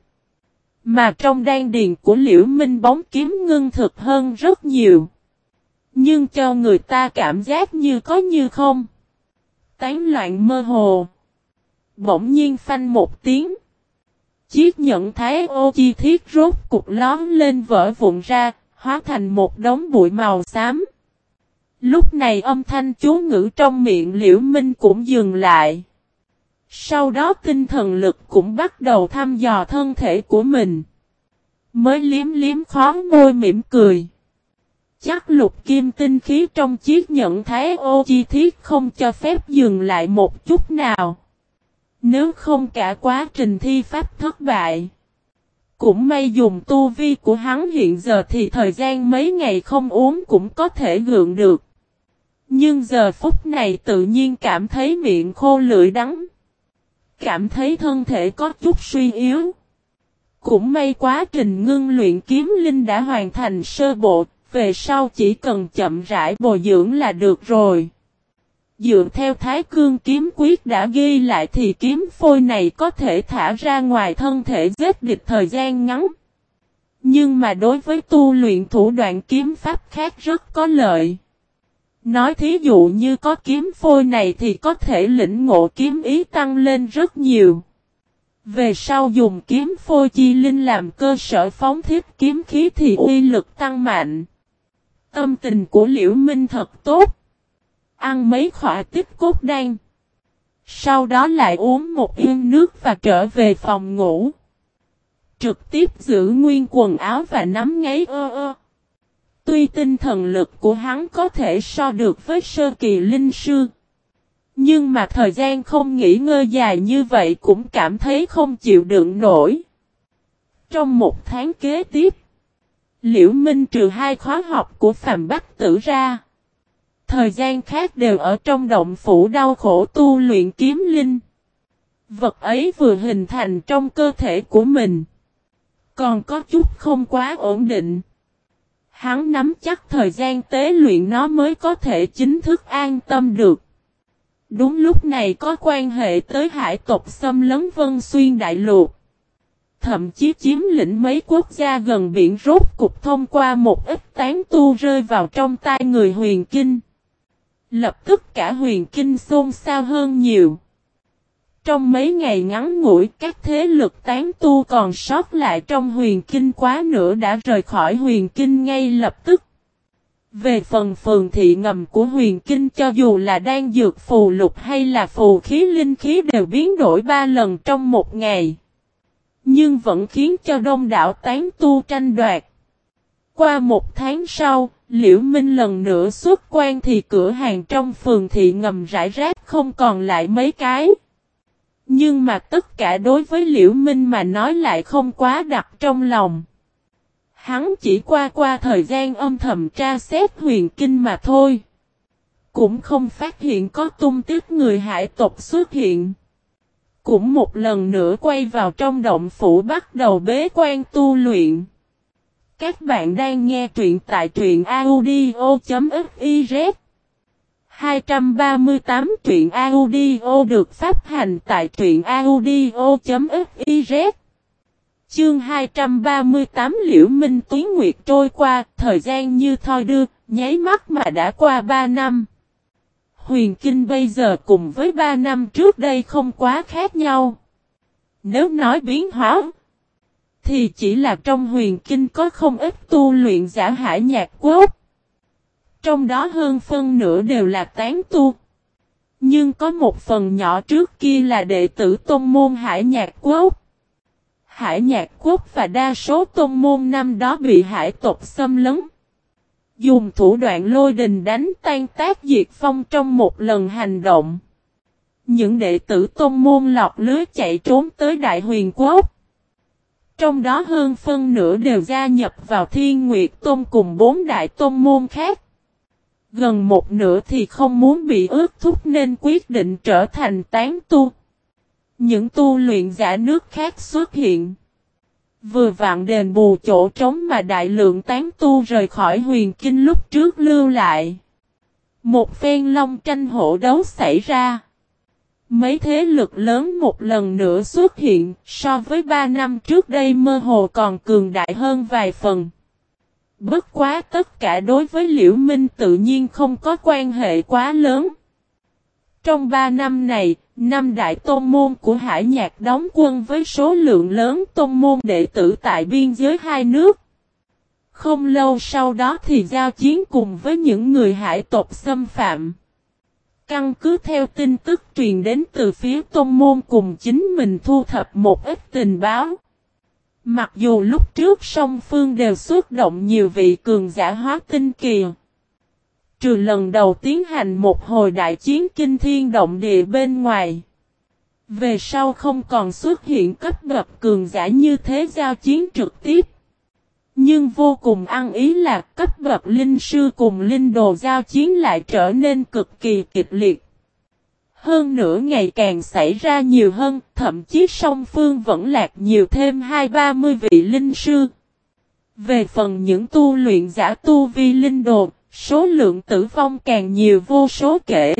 Speaker 1: Mà trong đan điền của Liễu Minh bóng kiếm ngưng thực hơn rất nhiều. Nhưng cho người ta cảm giác như có như không. Tán loạn mơ hồ. Bỗng nhiên phanh một tiếng. Chiếc nhẫn Thái Ô chi thiết rốt cục lón lên vỡ vụn ra, hóa thành một đống bụi màu xám. Lúc này âm thanh chú ngữ trong miệng Liễu Minh cũng dừng lại. Sau đó tinh thần lực cũng bắt đầu thăm dò thân thể của mình. Mới liếm liếm khóe môi mỉm cười. Chắc lục kim tinh khí trong chiếc nhẫn Thái Ô chi thiết không cho phép dừng lại một chút nào. Nếu không cả quá trình thi pháp thất bại. Cũng may dùng tu vi của hắn hiện giờ thì thời gian mấy ngày không uống cũng có thể gượng được. Nhưng giờ phút này tự nhiên cảm thấy miệng khô lưỡi đắng. Cảm thấy thân thể có chút suy yếu. Cũng may quá trình ngưng luyện kiếm linh đã hoàn thành sơ bộ, về sau chỉ cần chậm rãi bồi dưỡng là được rồi. Dựa theo Thái Cương kiếm quyết đã ghi lại thì kiếm phôi này có thể thả ra ngoài thân thể giết địch thời gian ngắn. Nhưng mà đối với tu luyện thủ đoạn kiếm pháp khác rất có lợi. Nói thí dụ như có kiếm phôi này thì có thể lĩnh ngộ kiếm ý tăng lên rất nhiều. Về sau dùng kiếm phôi chi linh làm cơ sở phóng thiết kiếm khí thì uy lực tăng mạnh. Tâm tình của Liễu Minh thật tốt. Ăn mấy khỏa tích cốt đan. Sau đó lại uống một yên nước và trở về phòng ngủ. Trực tiếp giữ nguyên quần áo và nắm ngáy Tuy tinh thần lực của hắn có thể so được với sơ kỳ linh sư. Nhưng mà thời gian không nghỉ ngơi dài như vậy cũng cảm thấy không chịu đựng nổi. Trong 1 tháng kế tiếp, Liễu Minh trừ 2 khóa học của Phàm Bách Tử ra. Thời gian khác đều ở trong động phủ đau khổ tu luyện kiếm linh. Vật ấy vừa hình thành trong cơ thể của mình. Còn có chút không quá ổn định. Hắn nắm chắc thời gian tế luyện nó mới có thể chính thức an tâm được. Đúng lúc này có quan hệ tới hải tộc xâm lấn Vân Xuyên Đại Lục. Thậm chí chiếm lĩnh mấy quốc gia gần biển rốt cục thông qua một ít tán tu rơi vào trong tay người Huyền Kinh. Lập tức cả Huyền Kinh xôn xao hơn nhiều. Trong mấy ngày ngắn ngủi, các thế lực tán tu còn sót lại trong huyền kinh quá nửa đã rời khỏi huyền kinh ngay lập tức. Về phần phường thị ngầm của huyền kinh, cho dù là đan dược phù lục hay là phù khí linh khí đều biến đổi 3 lần trong một ngày. Nhưng vẫn khiến cho đông đảo tán tu tranh đoạt. Qua một tháng sau, Liễu Minh lần nữa xuất quan thì cửa hàng trong phường thị ngầm rải rác không còn lại mấy cái. Nhưng mà tất cả đối với Liễu Minh mà nói lại không quá đặt trong lòng. Hắn chỉ qua thời gian âm thầm tra xét huyền kinh mà thôi. Cũng không phát hiện có tung tích người hải tộc xuất hiện. Cũng một lần nữa quay vào trong động phủ bắt đầu bế quan tu luyện. Các bạn đang nghe truyện tại truyện audio.fiz 238 truyện audio được phát hành tại truyện audio.fiz. Chương 238 Liễu Minh Tuế Nguyệt trôi qua, thời gian như thoi đưa, nháy mắt mà đã qua 3 năm. Huyền Kinh bây giờ cùng với 3 năm trước đây không quá khác nhau. Nếu nói biến hóa, thì chỉ là trong huyền kinh có không ít tu luyện giả Hải Nhạc Quốc. Trong đó hơn phân nửa đều là tán tu. Nhưng có một phần nhỏ trước kia là đệ tử tôn môn Hải Nhạc Quốc. Hải Nhạc Quốc và đa số tôn môn năm đó bị hải tộc xâm lấn. Dùng thủ đoạn lôi đình đánh tan tác diệt phong trong một lần hành động. Những đệ tử tôn môn lọt lưới chạy trốn tới Đại Huyền Quốc. Trong đó hơn phân nửa đều gia nhập vào Thiên Nguyệt Tôn cùng 4 đại tôn môn khác. Gần một nửa thì không muốn bị ước thúc nên quyết định trở thành tán tu. Những tu luyện giả nước khác xuất hiện. Vừa vặn đền bù chỗ trống mà đại lượng tán tu rời khỏi huyền kinh lúc trước lưu lại. Một phen long tranh hổ đấu xảy ra. Mấy thế lực lớn một lần nữa xuất hiện, so với 3 năm trước đây mơ hồ còn cường đại hơn vài phần. Bất quá tất cả đối với Liễu Minh tự nhiên không có quan hệ quá lớn. Trong 3 năm này, 5 đại tôn môn của Hải Nhạc đóng quân với số lượng lớn tôn môn đệ tử tại biên giới hai nước. Không lâu sau đó thì giao chiến cùng với những người hải tộc xâm phạm. Căn cứ theo tin tức truyền đến từ phía tôn môn cùng chính mình thu thập một ít tình báo. Mặc dù lúc trước song phương đều xuất động nhiều vị cường giả hóa tinh kỳ. Trừ lần đầu tiến hành một hồi đại chiến kinh thiên động địa bên ngoài. Về sau không còn xuất hiện cấp bậc cường giả như thế giao chiến trực tiếp. Nhưng vô cùng ăn ý là cấp bậc linh sư cùng linh đồ giao chiến lại trở nên cực kỳ kịch liệt. Hơn nữa ngày càng xảy ra nhiều hơn, thậm chí song phương vẫn lạc nhiều thêm 20-30 vị linh sư. Về phần những tu luyện giả tu vi linh đồ, số lượng tử vong càng nhiều vô số kể.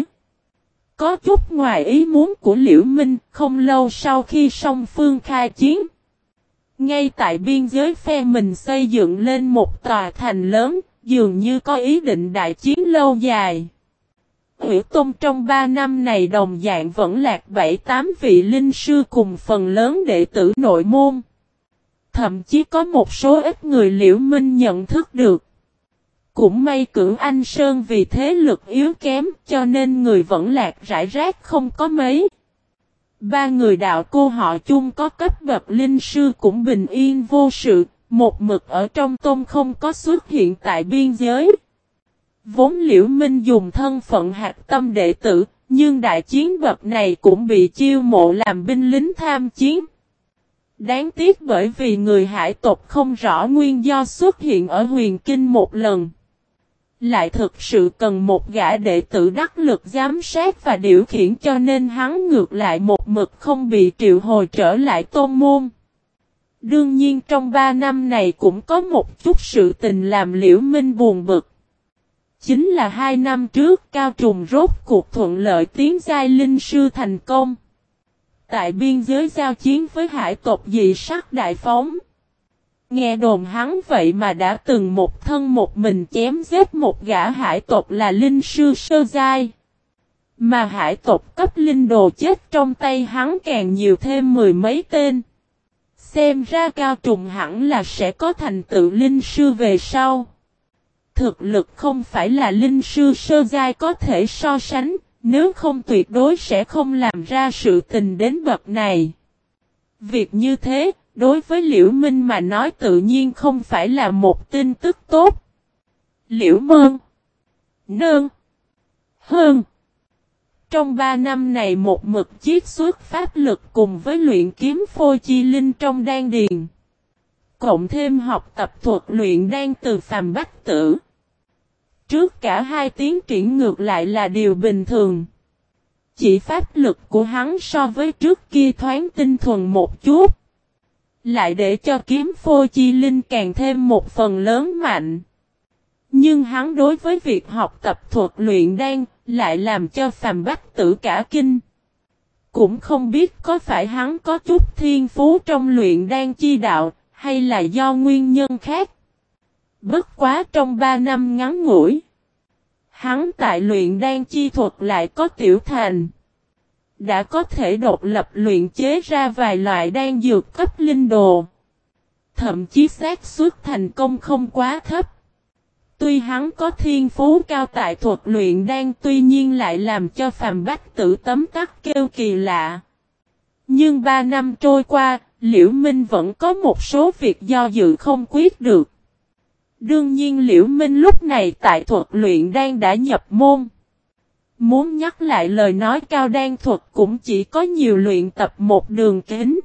Speaker 1: Có chút ngoài ý muốn của Liễu Minh, không lâu sau khi song phương khai chiến. Ngay tại biên giới phe mình xây dựng lên một tòa thành lớn, dường như có ý định đại chiến lâu dài. Hủy Tôn trong 3 năm này đồng dạng vẫn lạc 7-8 vị linh sư cùng phần lớn đệ tử nội môn. Thậm chí có một số ít người Liễu Minh nhận thức được. Cũng may Cửu Anh Sơn vì thế lực yếu kém cho nên người vẫn lạc rải rác không có mấy. 3 người đạo cô họ chung có cấp bậc linh sư cũng bình yên vô sự, một mực ở trong tôn không có xuất hiện tại biên giới. Vốn Liễu Minh dùng thân phận hạt tâm đệ tử, nhưng đại chiến bậc này cũng bị chiêu mộ làm binh lính tham chiến. Đáng tiếc bởi vì người hải tộc không rõ nguyên do xuất hiện ở huyền kinh một lần. Lại thực sự cần một gã đệ tử đắc lực giám sát và điều khiển cho nên hắn ngược lại một mực không bị triệu hồi trở lại tôn môn. Đương nhiên trong 3 năm này cũng có một chút sự tình làm Liễu Minh buồn bực. Chính là 2 năm trước Cao Trùng rốt cuộc thuận lợi tiến giai linh sư thành công. Tại biên giới giao chiến với hải tộc dị sắc đại phóng. Nghe đồn hắn vậy mà đã từng một thân một mình chém giết một gã hải tộc là linh sư sơ giai. Mà hải tộc cấp linh đồ chết trong tay hắn càng nhiều thêm mười mấy tên. Xem ra Cao Trùng hẳn là sẽ có thành tựu linh sư về sau. Thực lực không phải là linh sư sơ giai có thể so sánh, nếu không tuyệt đối sẽ không làm ra sự tình đến bậc này. Việc như thế, đối với Liễu Minh mà nói tự nhiên không phải là một tin tức tốt. Liễu Mơn Nơn Hơn Trong 3 năm này một mực chiết xuất pháp lực cùng với luyện kiếm phôi chi linh trong đan điền. Cộng thêm học tập thuật luyện đan từ Phàm Bách Tử. Trước cả hai tiến triển ngược lại là điều bình thường. Chỉ pháp lực của hắn so với trước kia thoáng tinh thuần một chút. Lại để cho kiếm phôi chi linh càng thêm một phần lớn mạnh. Nhưng hắn đối với việc học tập thuật luyện đan lại làm cho Phàm Bách Tử cả kinh. Cũng không biết có phải hắn có chút thiên phú trong luyện đan chi đạo hay là do nguyên nhân khác. Bất quá trong 3 năm ngắn ngủi. Hắn tại luyện đan chi thuật lại có tiểu thành. Đã có thể độc lập luyện chế ra vài loại đan dược cấp linh đồ. Thậm chí xác suất thành công không quá thấp. Tuy hắn có thiên phú cao tại thuật luyện đan tuy nhiên lại làm cho Phàm Bách Tử tấm tắc kêu kỳ lạ. Nhưng 3 năm trôi qua, Liễu Minh vẫn có một số việc do dự không quyết được. Đương nhiên Liễu Minh lúc này tại thuật luyện đan đã nhập môn. Muốn nhắc lại lời nói cao đan thuật cũng chỉ có nhiều luyện tập một đường kính.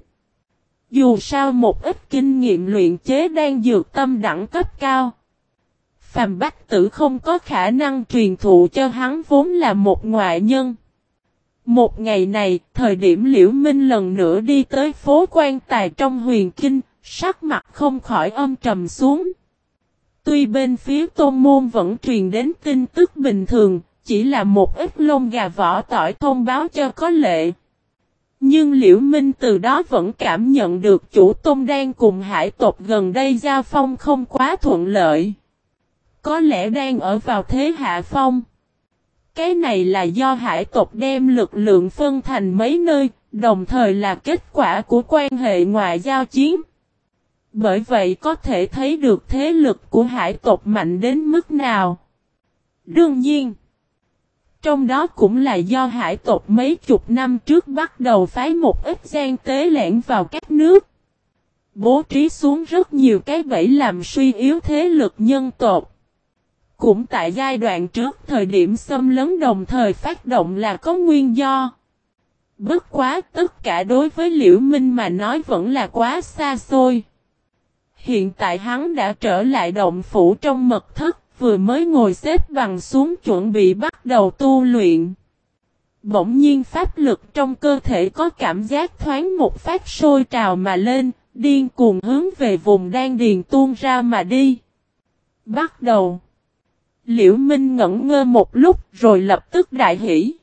Speaker 1: Dù sao một ít kinh nghiệm luyện chế đan dược tâm đẳng cấp cao. Phàm Bách Tử không có khả năng truyền thụ cho hắn vốn là một ngoại nhân. Một ngày này, thời điểm Liễu Minh lần nữa đi tới phố Quan Tài trong Huyền Kinh, sắc mặt không khỏi âm trầm xuống. Tuy bên phía tôn môn vẫn truyền đến tin tức bình thường, chỉ là một ít lông gà vỏ tỏi thông báo cho có lệ. Nhưng Liễu Minh từ đó vẫn cảm nhận được chủ tôn đang cùng hải tộc gần đây giao phong không quá thuận lợi. Có lẽ đang ở vào thế hạ phong. Cái này là do hải tộc đem lực lượng phân thành mấy nơi, đồng thời là kết quả của quan hệ ngoại giao chiến. Bởi vậy có thể thấy được thế lực của hải tộc mạnh đến mức nào. Đương nhiên, trong đó cũng là do hải tộc mấy chục năm trước bắt đầu phái một ít gian tế lẻn vào các nước. Bố trí xuống rất nhiều cái bẫy làm suy yếu thế lực nhân tộc. Cũng tại giai đoạn trước thời điểm xâm lấn đồng thời phát động là có nguyên do. Bất quá tất cả đối với Liễu Minh mà nói vẫn là quá xa xôi. Hiện tại hắn đã trở lại động phủ trong mật thất, vừa mới ngồi xếp bằng xuống chuẩn bị bắt đầu tu luyện. Bỗng nhiên pháp lực trong cơ thể có cảm giác thoáng một phát sôi trào mà lên, điên cuồng hướng về vùng đan điền tuôn ra mà đi. Bắt đầu. Liễu Minh ngẩn ngơ một lúc rồi lập tức đại hỉ.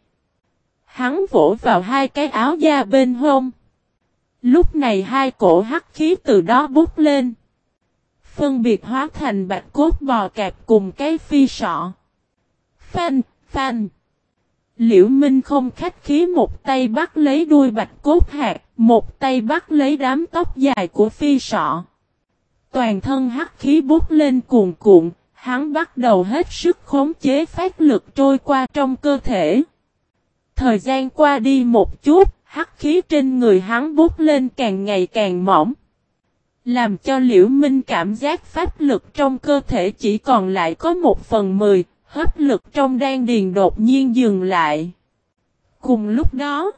Speaker 1: Hắn vỗ vào hai cái áo da bên hông. Lúc này hai cổ hắc khí từ đó bút lên. Phân biệt hóa thành bạch cốt bò cạp cùng cái phi sọ. Phanh, phanh. Liễu Minh không khách khí một tay bắt lấy đuôi bạch cốt hạt, một tay bắt lấy đám tóc dài của phi sọ. Toàn thân hắc khí bút lên cuồn cuộn, hắn bắt đầu hết sức khống chế pháp lực trôi qua trong cơ thể. Thời gian qua đi một chút, hắc khí trên người hắn bút lên càng ngày càng mỏng. Làm cho Liễu Minh cảm giác pháp lực trong cơ thể chỉ còn lại có 1/10, hấp lực trong đan điền đột nhiên dừng lại. Cùng lúc đó,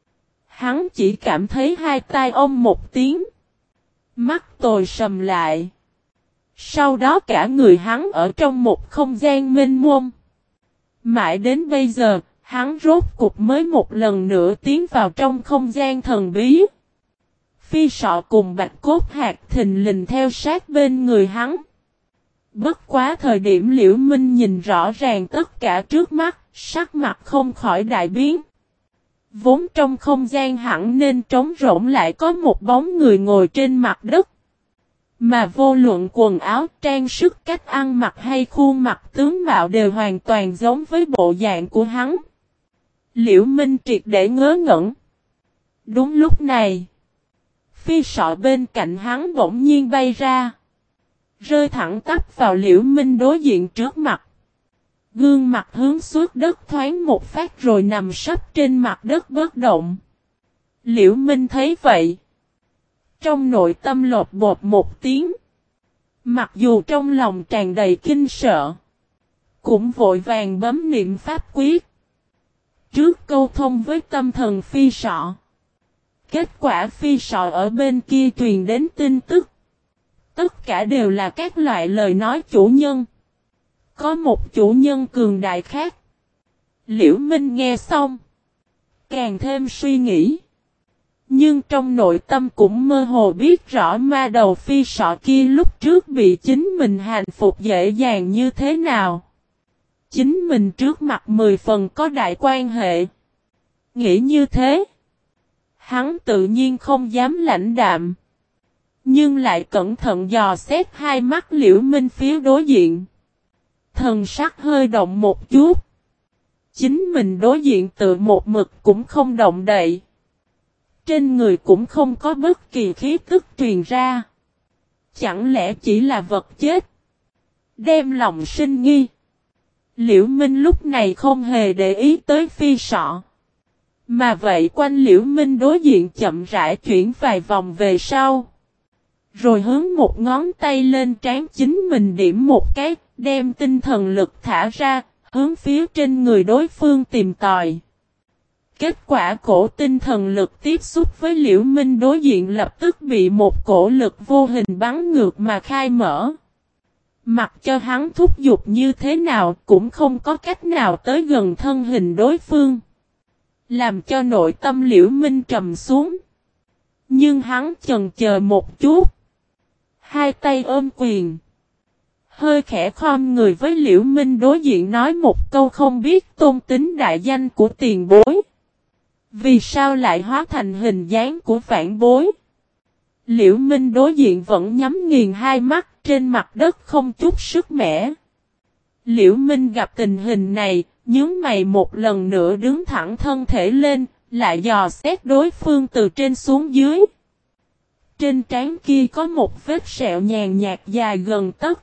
Speaker 1: hắn chỉ cảm thấy hai tai ông một tiếng. Mắt tối sầm lại. Sau đó cả người hắn ở trong một không gian mênh mông. Mãi đến bây giờ, hắn rốt cục mới một lần nữa tiến vào trong không gian thần bí. Phi sọ cùng bạch cốt hạt thình lình theo sát bên người hắn. Bất quá thời điểm Liễu Minh nhìn rõ ràng tất cả trước mắt, sắc mặt không khỏi đại biến. Vốn trong không gian hẳn nên trống rỗng lại có một bóng người ngồi trên mặt đất. Mà vô luận quần áo, trang sức, cách ăn mặc hay khuôn mặt tướng mạo đều hoàn toàn giống với bộ dạng của hắn. Liễu Minh triệt để ngớ ngẩn. Đúng lúc này, phi sọ bên cạnh hắn bỗng nhiên bay ra, rơi thẳng tắp vào Liễu Minh đối diện trước mặt. Gương mặt hướng xuống đất thoáng một phát rồi nằm sấp trên mặt đất bất động. Liễu Minh thấy vậy, trong nội tâm lột bột một tiếng. Mặc dù trong lòng tràn đầy kinh sợ, cũng vội vàng bấm niệm pháp quyết, trước câu thông với tâm thần phi sọ. Kết quả phi sọ ở bên kia truyền đến tin tức. Tất cả đều là các loại lời nói chủ nhân. Có một chủ nhân cường đại khác. Liễu Minh nghe xong, càng thêm suy nghĩ. Nhưng trong nội tâm cũng mơ hồ biết rõ ma đầu phi sọ kia lúc trước bị chính mình hành phục dễ dàng như thế nào. Chính mình trước mặt 10 phần có đại quan hệ. Nghĩ như thế, hắn tự nhiên không dám lãnh đạm. Nhưng lại cẩn thận dò xét hai mắt Liễu Minh phía đối diện. Thần sắc hơi động một chút. Chính mình đối diện tự một mực cũng không động đậy. Trên người cũng không có bất kỳ khí tức truyền ra. Chẳng lẽ chỉ là vật chết? Đem lòng sinh nghi. Liễu Minh lúc này không hề để ý tới phi sọ. Mà vậy quanh Liễu Minh đối diện chậm rãi chuyển vài vòng về sau. Rồi hướng một ngón tay lên trán chính mình điểm một cái, đem tinh thần lực thả ra, hướng phía trên người đối phương tìm tòi. Kết quả cổ tinh thần lực tiếp xúc với Liễu Minh đối diện lập tức bị một cổ lực vô hình bắn ngược mà khai mở. Mặc cho hắn thúc giục như thế nào cũng không có cách nào tới gần thân hình đối phương. Làm cho nội tâm Liễu Minh trầm xuống. Nhưng hắn chần chờ một chút. Hai tay ôm quyền. Hơi khẽ khom người với Liễu Minh đối diện nói một câu không biết tôn tính đại danh của tiền bối. Vì sao lại hóa thành hình dáng của phản bối? Liễu Minh đối diện vẫn nhắm nghiền hai mắt trên mặt đất không chút sức mẻ. Liễu Minh gặp tình hình này, nhướng mày một lần nữa đứng thẳng thân thể lên, lại dò xét đối phương từ trên xuống dưới. Trên trán kia có một vết sẹo nhàn nhạt dài gần tấc.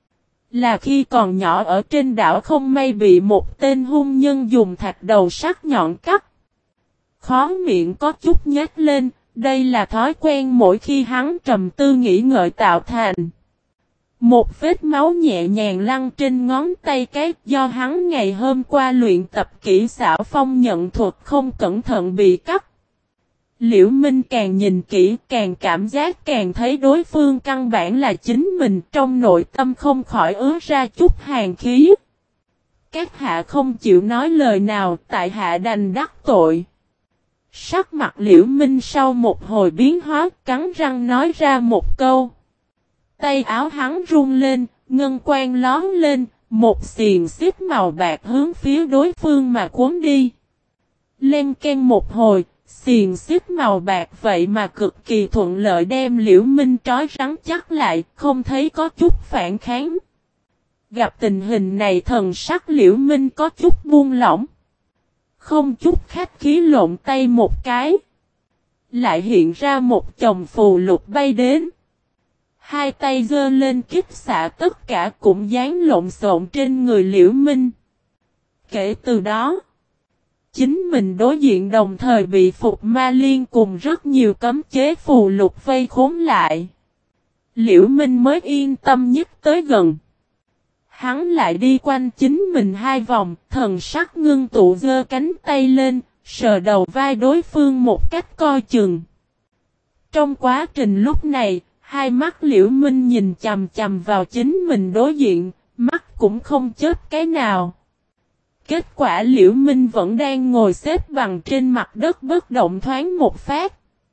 Speaker 1: Là khi còn nhỏ ở trên đảo không may bị một tên hung nhân dùng thạch đầu sắc nhọn cắt. Khóe miệng có chút nhếch lên, đây là thói quen mỗi khi hắn trầm tư nghĩ ngợi tạo thành. Một vết máu nhẹ nhàng lăn trên ngón tay cái do hắn ngày hôm qua luyện tập kỹ xảo phong nhận thuật không cẩn thận bị cắt. Liễu Minh càng nhìn kỹ càng cảm giác càng thấy đối phương căn bản là chính mình, trong nội tâm không khỏi ứa ra chút hàn khí. Các hạ không chịu nói lời nào, tại hạ đành đắc tội. Sắc mặt Liễu Minh sau một hồi biến hóa, cắn răng nói ra một câu. Tay áo hắn run lên, ngân quang lón lên, một xiềng xích màu bạc hướng phía đối phương mà cuốn đi. Len ken một hồi, xiềng xích màu bạc vậy mà cực kỳ thuận lợi đem Liễu Minh trói rắn chắc lại, không thấy có chút phản kháng. Gặp tình hình này thần sắc Liễu Minh có chút buông lỏng. Không chút khách khí lộn tay một cái. Lại hiện ra một chồng phù lục bay đến. Hai tay giơ lên kích xạ tất cả cũng dán lộn xộn trên người Liễu Minh. Kể từ đó, chính mình đối diện đồng thời bị Phục Ma Liên cùng rất nhiều cấm chế phù lục vây khốn lại. Liễu Minh mới yên tâm nhất tới gần. Hắn lại đi quanh chính mình hai vòng, thần sắc ngưng tụ giơ cánh tay lên, sờ đầu vai đối phương một cách coi chừng. Trong quá trình lúc này, hai mắt Liễu Minh nhìn chằm chằm vào chính mình đối diện, mắt cũng không chớp cái nào. Kết quả Liễu Minh vẫn đang ngồi xếp bằng trên mặt đất bất động thoáng một phát.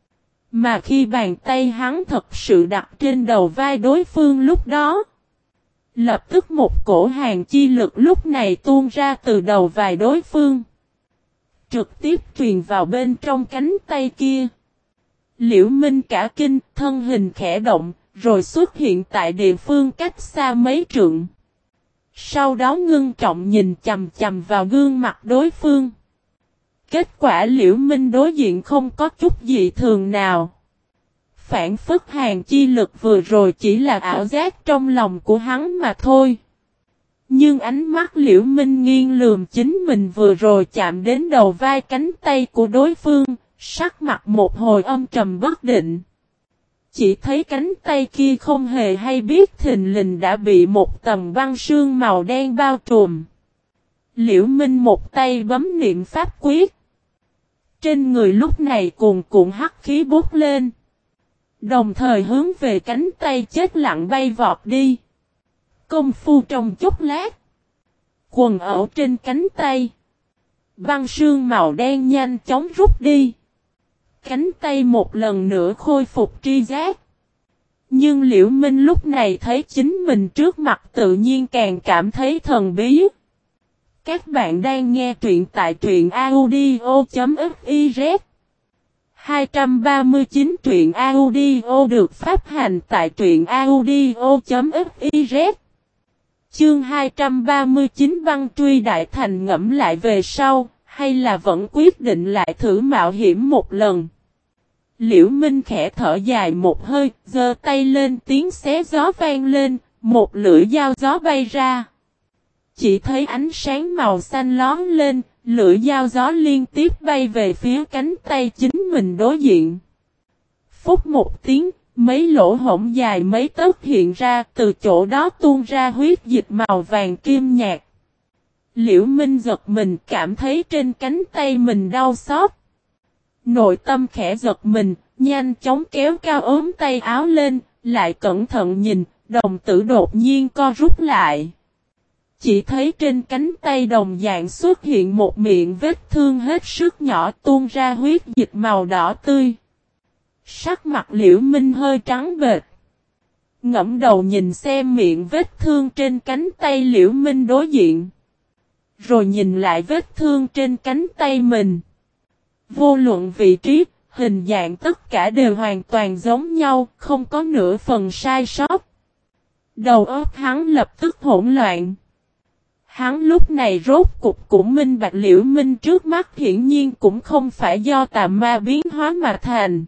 Speaker 1: Mà khi bàn tay hắn thật sự đặt trên đầu vai đối phương lúc đó, lập tức một cổ hàn chi lực lúc này tuôn ra từ đầu vai đối phương, trực tiếp truyền vào bên trong cánh tay kia. Liễu Minh cả kinh, thân hình khẽ động, rồi xuất hiện tại địa phương cách xa mấy trượng. Sau đó ngưng trọng nhìn chằm chằm vào gương mặt đối phương. Kết quả Liễu Minh đối diện không có chút dị thường nào. Phản phất hàng chi lực vừa rồi chỉ là ảo giác trong lòng của hắn mà thôi. Nhưng ánh mắt Liễu Minh nghiêng lườm chính mình vừa rồi chạm đến đầu vai cánh tay của đối phương, sắc mặt một hồi âm trầm bất định. Chỉ thấy cánh tay kia không hề hay biết thình lình đã bị một tầng băng sương màu đen bao trùm. Liễu Minh một tay bấm niệm pháp quyết. Trên người lúc này cuồn cuộn hắc khí bốc lên. Đồng thời hướng về cánh tay chết lặng bay vọt đi. Công phu trong chốc lát. Quần áo trên cánh tay. Băng sương màu đen nhanh chóng rút đi. Cánh tay một lần nữa khôi phục tri giác. Nhưng Liễu Minh lúc này thấy chính mình trước mặt tự nhiên càng cảm thấy thần bí. Các bạn đang nghe truyện tại truyện audio.fiz 239 truyện audio được phát hành tại truyện audio.fiz Chương 239 băng truy đại thành ngẫm lại về sau, hay là vẫn quyết định lại thử mạo hiểm một lần. Liễu Minh khẽ thở dài một hơi, giơ tay lên tiếng xé gió vang lên, một lưỡi dao gió bay ra. Chỉ thấy ánh sáng màu xanh lón lên, lưỡi dao gió liên tiếp bay về phía cánh tay chính mình đối diện. Phút một tiếng, mấy lỗ hổng dài mấy tấc hiện ra, từ chỗ đó tuôn ra huyết dịch màu vàng kim nhạt. Liễu Minh giật mình cảm thấy trên cánh tay mình đau xót. Nội tâm khẽ giật mình, nhanh chóng kéo cao ốm tay áo lên, lại cẩn thận nhìn, đồng tử đột nhiên co rút lại. Chỉ thấy trên cánh tay đồng dạng xuất hiện một miệng vết thương hết sức nhỏ tuôn ra huyết dịch màu đỏ tươi. Sắc mặt Liễu Minh hơi trắng bệch. Ngẫm đầu nhìn xem miệng vết thương trên cánh tay Liễu Minh đối diện. Rồi nhìn lại vết thương trên cánh tay mình. Vô luận vị trí, hình dạng tất cả đều hoàn toàn giống nhau, không có nửa phần sai sót. Đầu óc hắn lập tức hỗn loạn. Hắn lúc này rốt cục cũng minh bạch Liễu Minh trước mắt hiển nhiên cũng không phải do tà ma biến hóa mà thành,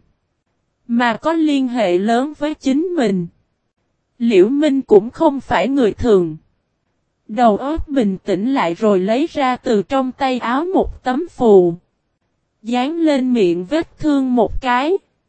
Speaker 1: mà có liên hệ lớn với chính mình. Liễu Minh cũng không phải người thường. Đầu óc bình tĩnh lại rồi lấy ra từ trong tay áo một tấm phù. Dán lên miệng vết thương một cái.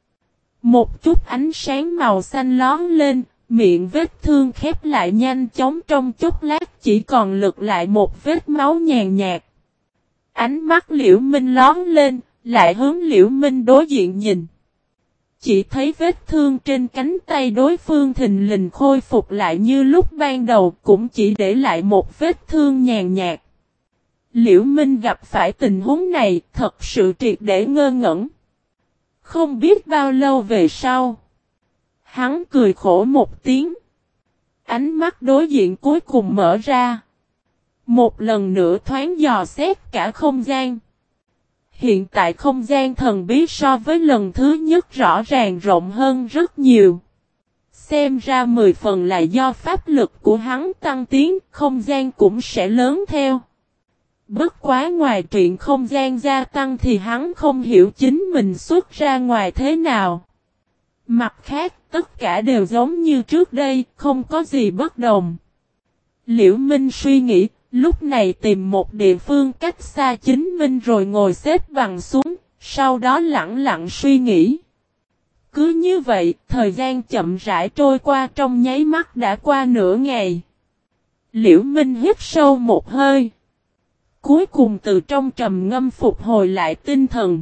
Speaker 1: Một chút ánh sáng màu xanh lón lên, miệng vết thương khép lại nhanh chóng trong chốc lát chỉ còn lực lại một vết máu nhàn nhạt. Ánh mắt Liễu Minh lón lên, lại hướng Liễu Minh đối diện nhìn. Chỉ thấy vết thương trên cánh tay đối phương thình lình khôi phục lại như lúc ban đầu, cũng chỉ để lại một vết thương nhàn nhạt. Liễu Minh gặp phải tình huống này thật sự triệt để ngơ ngẩn. Không biết bao lâu về sau, hắn cười khổ một tiếng. Ánh mắt đối diện cuối cùng mở ra. Một lần nữa thoáng dò xét cả không gian. Hiện tại không gian thần bí so với lần thứ nhất rõ ràng rộng hơn rất nhiều. Xem ra 10 phần là do pháp lực của hắn tăng tiến, không gian cũng sẽ lớn theo. Bất quá ngoài chuyện không gian gia tăng thì hắn không hiểu chính mình xuất ra ngoài thế nào. Mặt khác, tất cả đều giống như trước đây, không có gì bất đồng. Liễu Minh suy nghĩ, lúc này tìm một địa phương cách xa chính mình rồi ngồi xếp bằng xuống, sau đó lặng lặng suy nghĩ. Cứ như vậy, thời gian chậm rãi trôi qua trong nháy mắt đã qua nửa ngày. Liễu Minh hít sâu một hơi. Cuối cùng từ trong trầm ngâm phục hồi lại tinh thần.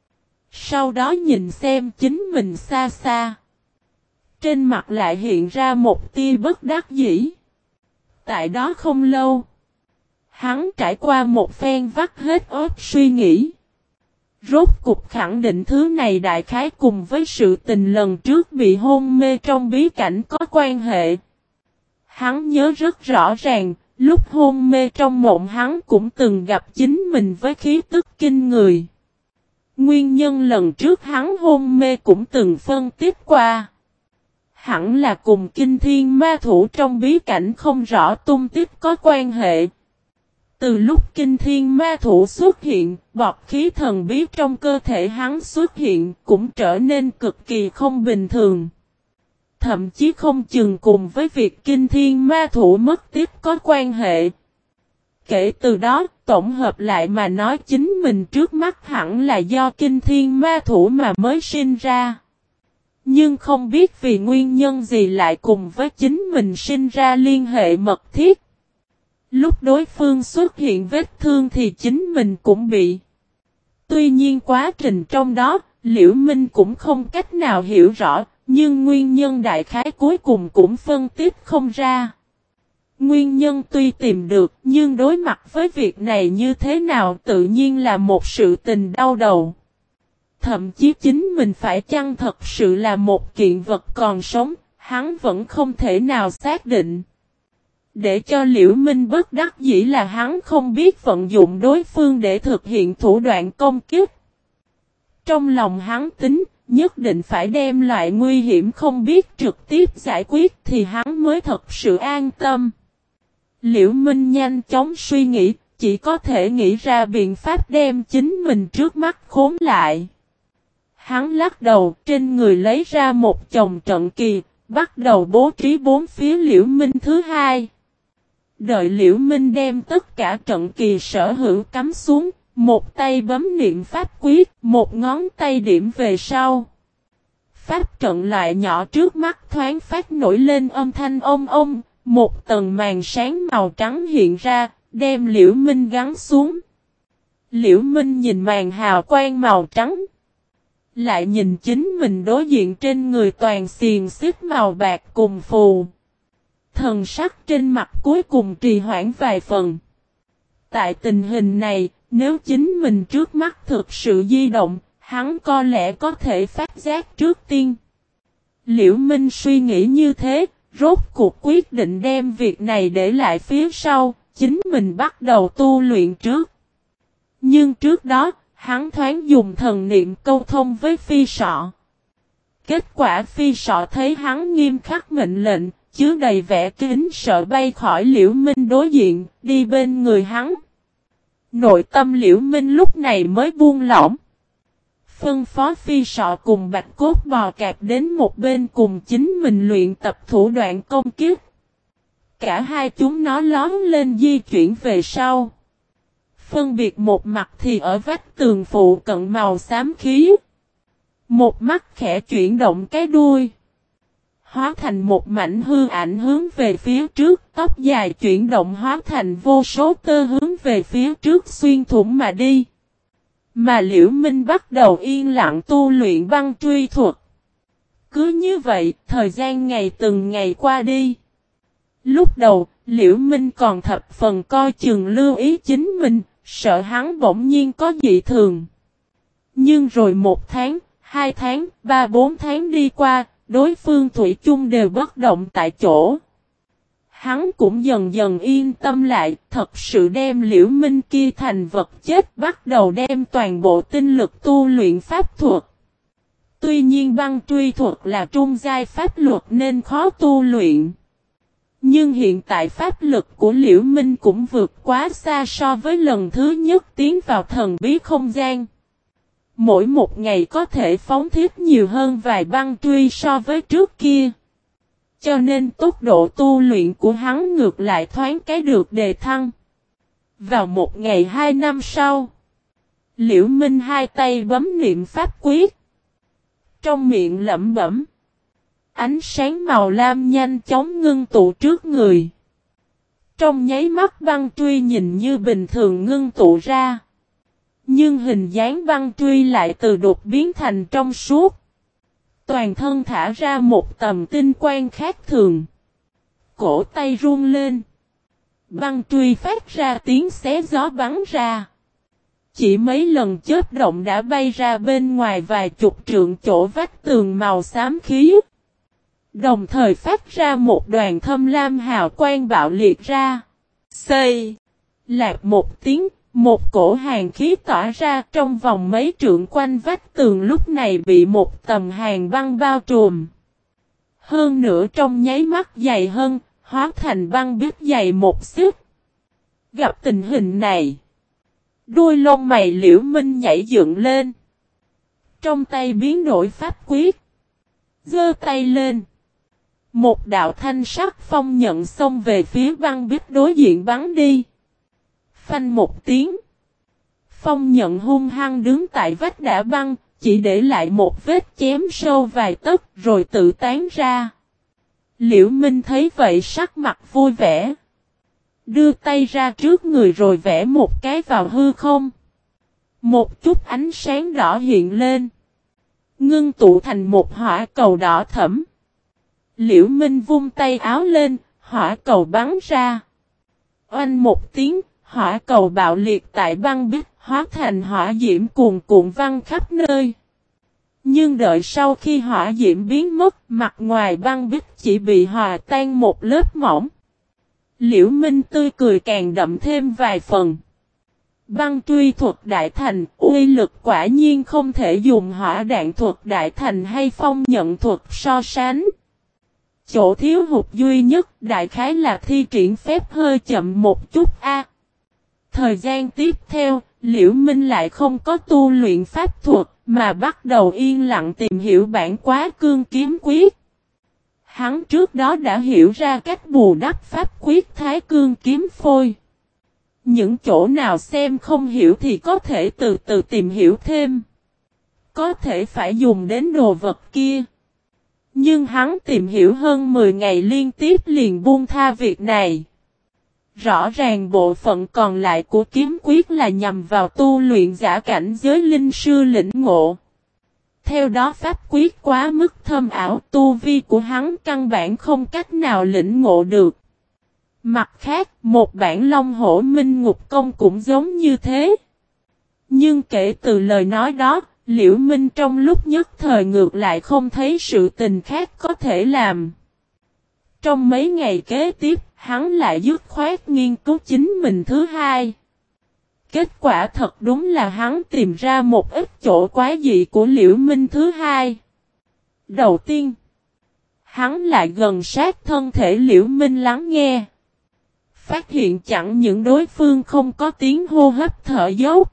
Speaker 1: Sau đó nhìn xem chính mình xa xa. Trên mặt lại hiện ra một tia bất đắc dĩ. Tại đó không lâu, hắn trải qua một phen vắt hết óc suy nghĩ. Rốt cục khẳng định thứ này đại khái cùng với sự tình lần trước bị hôn mê trong bí cảnh có quan hệ. Hắn nhớ rất rõ ràng, lúc hôn mê trong mộng hắn cũng từng gặp chính mình với khí tức kinh người. Nguyên nhân lần trước hắn hôn mê cũng từng phân tích qua. Hẳn là cùng kinh thiên ma thủ trong bí cảnh không rõ tung tích có quan hệ. Từ lúc kinh thiên ma thủ xuất hiện, bọt khí thần bí trong cơ thể hắn xuất hiện cũng trở nên cực kỳ không bình thường. Thậm chí không chừng cùng với việc kinh thiên ma thủ mất tích có quan hệ. Kể từ đó, tổng hợp lại mà nói chính mình trước mắt hẳn là do kinh thiên ma thủ mà mới sinh ra. Nhưng không biết vì nguyên nhân gì lại cùng với chính mình sinh ra liên hệ mật thiết. Lúc đối phương xuất hiện vết thương thì chính mình cũng bị. Tuy nhiên quá trình trong đó, Liễu Minh cũng không cách nào hiểu rõ, nhưng nguyên nhân đại khái cuối cùng cũng phân tích không ra. Nguyên nhân tuy tìm được, nhưng đối mặt với việc này như thế nào tự nhiên là một sự tình đau đầu. Thậm chí chính mình phải chăng thật sự là một kiện vật còn sống, hắn vẫn không thể nào xác định. Để cho Liễu Minh bất đắc dĩ là hắn không biết vận dụng đối phương để thực hiện thủ đoạn công kích. Trong lòng hắn tính, nhất định phải đem loại nguy hiểm không biết trực tiếp giải quyết thì hắn mới thật sự an tâm. Liễu Minh nhanh chóng suy nghĩ, chỉ có thể nghĩ ra biện pháp đem chính mình trước mắt khốn lại. Hắn lắc đầu, trên người lấy ra một chồng trận kỳ, bắt đầu bố trí bốn phía Liễu Minh thứ hai. Đợi Liễu Minh đem tất cả trận kỳ sở hữu cắm xuống, một tay bấm niệm pháp quyết, một ngón tay điểm về sau. Pháp trận loại nhỏ trước mắt thoáng phát nổi lên âm thanh ông ông, một tầng màn sáng màu trắng hiện ra, đem Liễu Minh gắn xuống. Liễu Minh nhìn màn hào quang màu trắng. Lại nhìn chính mình đối diện trên người toàn xiềng xích màu bạc cùng phù. Thần sắc trên mặt cuối cùng trì hoãn vài phần. Tại tình hình này, nếu chính mình trước mắt thực sự di động, hắn có lẽ có thể phát giác trước tiên. Liễu Minh suy nghĩ như thế, rốt cuộc quyết định đem việc này để lại phía sau, chính mình bắt đầu tu luyện trước. Nhưng trước đó, hắn thoáng dùng thần niệm câu thông với phi sọ. Kết quả phi sọ thấy hắn nghiêm khắc mệnh lệnh, chứa đầy vẻ kính sợ bay khỏi Liễu Minh đối diện, đi bên người hắn. Nội tâm Liễu Minh lúc này mới buông lỏng. Phân phó phi sọ cùng bạch cốt bò cạp đến một bên cùng chính mình luyện tập thủ đoạn công kích. Cả hai chúng nó lón lên di chuyển về sau. Phân biệt một mặt thì ở vách tường phụ cận màu xám khí. Một mắt khẽ chuyển động cái đuôi. Hóa thành một mảnh hư ảnh hướng về phía trước, tóc dài chuyển động hóa thành vô số tơ hướng về phía trước xuyên thủng mà đi. Mà Liễu Minh bắt đầu yên lặng tu luyện băng truy thuật. Cứ như vậy, thời gian ngày từng ngày qua đi. Lúc đầu, Liễu Minh còn thập phần coi chừng lưu ý chính mình, sợ hắn bỗng nhiên có dị thường. Nhưng rồi 1 tháng, 2 tháng, 3-4 tháng đi qua, đối phương thủy chung đều bất động tại chỗ. Hắn cũng dần dần yên tâm lại, thật sự đem Liễu Minh kia thành vật chết, bắt đầu đem toàn bộ tinh lực tu luyện pháp thuật. Tuy nhiên băng truy thuật là trung giai pháp luật nên khó tu luyện. Nhưng hiện tại pháp lực của Liễu Minh cũng vượt quá xa so với lần thứ nhất tiến vào thần bí không gian. Mỗi một ngày có thể phóng thiết nhiều hơn vài băng truy so với trước kia. Cho nên tốc độ tu luyện của hắn ngược lại thoáng cái được đề thăng. Vào một ngày 2 năm sau, Liễu Minh hai tay bấm niệm pháp quyết. Trong miệng lẩm bẩm. Ánh sáng màu lam nhanh chóng ngưng tụ trước người. Trong nháy mắt băng truy nhìn như bình thường ngưng tụ ra. Nhưng hình dáng băng truy lại từ đột biến thành trong suốt. Toàn thân thả ra một tầm tinh quang khác thường. Cổ tay run lên. Băng truy phát ra tiếng xé gió bắn ra. Chỉ mấy lần chớp động đã bay ra bên ngoài vài chục trượng chỗ vách tường màu xám khí. Đồng thời phát ra một đoàn thâm lam hào quang bạo liệt ra. Xây. Lạc một tiếng, một cổ hàn khí tỏa ra trong vòng mấy trượng quanh vách tường lúc này bị một tầng hàn băng bao trùm. Hơn nữa trong nháy mắt dày hơn, hóa thành băng biết dày một xích. Gặp tình hình này, đuôi lông mày Liễu Minh nhảy dựng lên. Trong tay biến đổi pháp quyết. Giơ tay lên. Một đạo thanh sắc phong nhận xông về phía băng bích đối diện bắn đi. Phanh một tiếng. Phong nhận hung hăng đứng tại vách đá băng, chỉ để lại một vết chém sâu vài tấc rồi tự tán ra. Liễu Minh thấy vậy sắc mặt vui vẻ. Đưa tay ra trước người rồi vẽ một cái vào hư không. Một chút ánh sáng đỏ hiện lên. Ngưng tụ thành một hỏa cầu đỏ thẫm. Liễu Minh vung tay áo lên, hỏa cầu bắn ra. Oanh một tiếng, hỏa cầu bạo liệt tại băng bích, hóa thành hỏa diễm cuồn cuộn văng khắp nơi. Nhưng đợi sau khi hỏa diễm biến mất, mặt ngoài băng bích chỉ bị hòa tan một lớp mỏng. Liễu Minh tươi cười càng đậm thêm vài phần. Băng truy thuật đại thành, uy lực quả nhiên không thể dùng hỏa đạn thuật đại thành hay phong nhận thuật so sánh. Chỗ thiếu hụt duy nhất đại khái là thi triển phép hơi chậm một chút a. Thời gian tiếp theo, Liễu Minh lại không có tu luyện pháp thuật, mà bắt đầu yên lặng tìm hiểu bản Quá Cương Kiếm Quyết. Hắn trước đó đã hiểu ra cách bù đắp pháp quyết Thái Cương Kiếm Phôi. Những chỗ nào xem không hiểu thì có thể từ từ tìm hiểu thêm. Có thể phải dùng đến đồ vật kia. Nhưng hắn tìm hiểu hơn 10 ngày liên tiếp liền buông tha việc này. Rõ ràng bộ phận còn lại của kiếm quyết là nhằm vào tu luyện giả cảnh giới linh sư lĩnh ngộ. Theo đó pháp quyết quá mức thâm ảo, tu vi của hắn căn bản không cách nào lĩnh ngộ được. Mặt khác, một bản Long Hổ Minh Ngục Công cũng giống như thế. Nhưng kể từ lời nói đó, Liễu Minh trong lúc nhất thời ngược lại không thấy sự tình khác có thể làm. Trong mấy ngày kế tiếp, hắn lại dứt khoát nghiên cứu chính mình thứ hai. Kết quả thật đúng là hắn tìm ra một ít chỗ quái dị của Liễu Minh thứ hai. Đầu tiên, hắn lại gần sát thân thể Liễu Minh lắng nghe. Phát hiện chẳng những đối phương không có tiếng hô hấp thở dốc,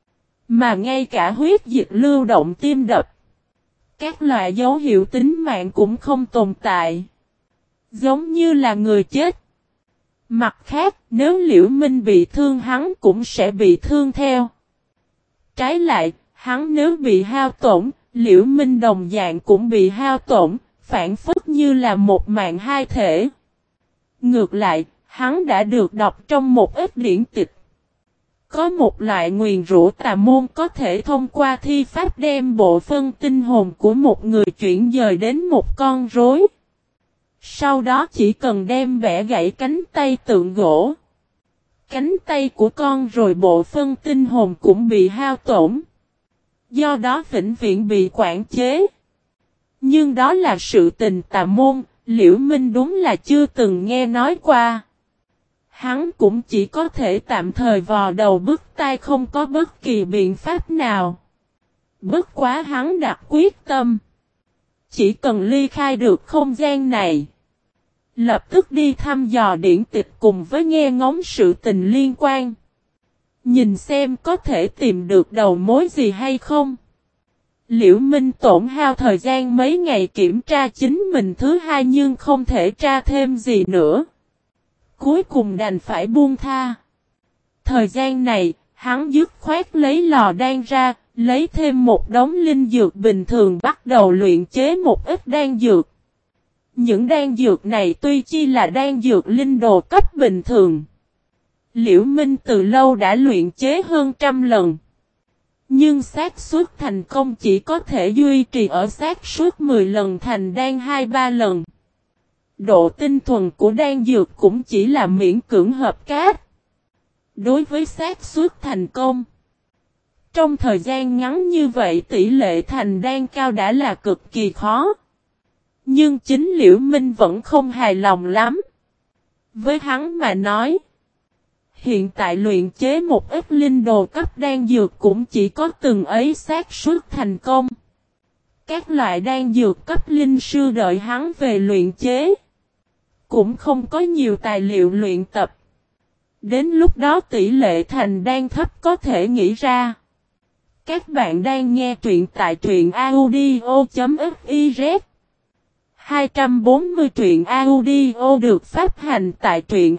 Speaker 1: mà ngay cả huyết dịch lưu động tim đập. Các loại dấu hiệu tính mạng cũng không tồn tại. Giống như là người chết. Mặt khác, nếu Liễu Minh bị thương hắn cũng sẽ bị thương theo. Trái lại, hắn nếu bị hao tổn, Liễu Minh đồng dạng cũng bị hao tổn, phản phất như là một mạng hai thể. Ngược lại, hắn đã được đọc trong một ít điển tịch. Có một loại nguyền rủa tà môn có thể thông qua thi pháp đem bộ phân tinh hồn của một người chuyển dời đến một con rối. Sau đó chỉ cần đem bẻ gãy cánh tay tượng gỗ. Cánh tay của con rồi bộ phân tinh hồn cũng bị hao tổn. Do đó vĩnh viễn bị quản chế. Nhưng đó là sự tình tà môn, Liễu Minh đúng là chưa từng nghe nói qua. Hắn cũng chỉ có thể tạm thời vò đầu bứt tai không có bất kỳ biện pháp nào. Bất quá hắn đặt quyết tâm. Chỉ cần ly khai được không gian này. Lập tức đi thăm dò điển tịch cùng với nghe ngóng sự tình liên quan. Nhìn xem có thể tìm được đầu mối gì hay không. Liễu Minh tổn hao thời gian mấy ngày kiểm tra chính mình thứ hai nhưng không thể tra thêm gì nữa. Cuối cùng đành phải buông tha. Thời gian này, hắn dứt khoát lấy lò đan ra, lấy thêm một đống linh dược bình thường bắt đầu luyện chế một ít đan dược. Những đan dược này tuy chi là đan dược linh đồ cấp bình thường. Liễu Minh từ lâu đã luyện chế hơn 100 lần. Nhưng xác suất thành công chỉ có thể duy trì ở xác suất 10 lần thành đan 2-3 lần. Độ tinh thuần của đan dược cũng chỉ là miễn cưỡng hợp cát. Đối với xác suất thành công, trong thời gian ngắn như vậy tỷ lệ thành đan cao đã là cực kỳ khó. Nhưng chính Liễu Minh vẫn không hài lòng lắm. Với hắn mà nói, hiện tại luyện chế một ít linh đồ cấp đan dược cũng chỉ có từng ấy xác suất thành công. Các loại đan dược cấp linh sư đợi hắn về luyện chế, cũng không có nhiều tài liệu luyện tập. Đến lúc đó tỷ lệ thành đan thấp có thể nghĩ ra. Các bạn đang nghe truyện tại truyện audio.fiz 240 truyện audio được phát hành tại truyện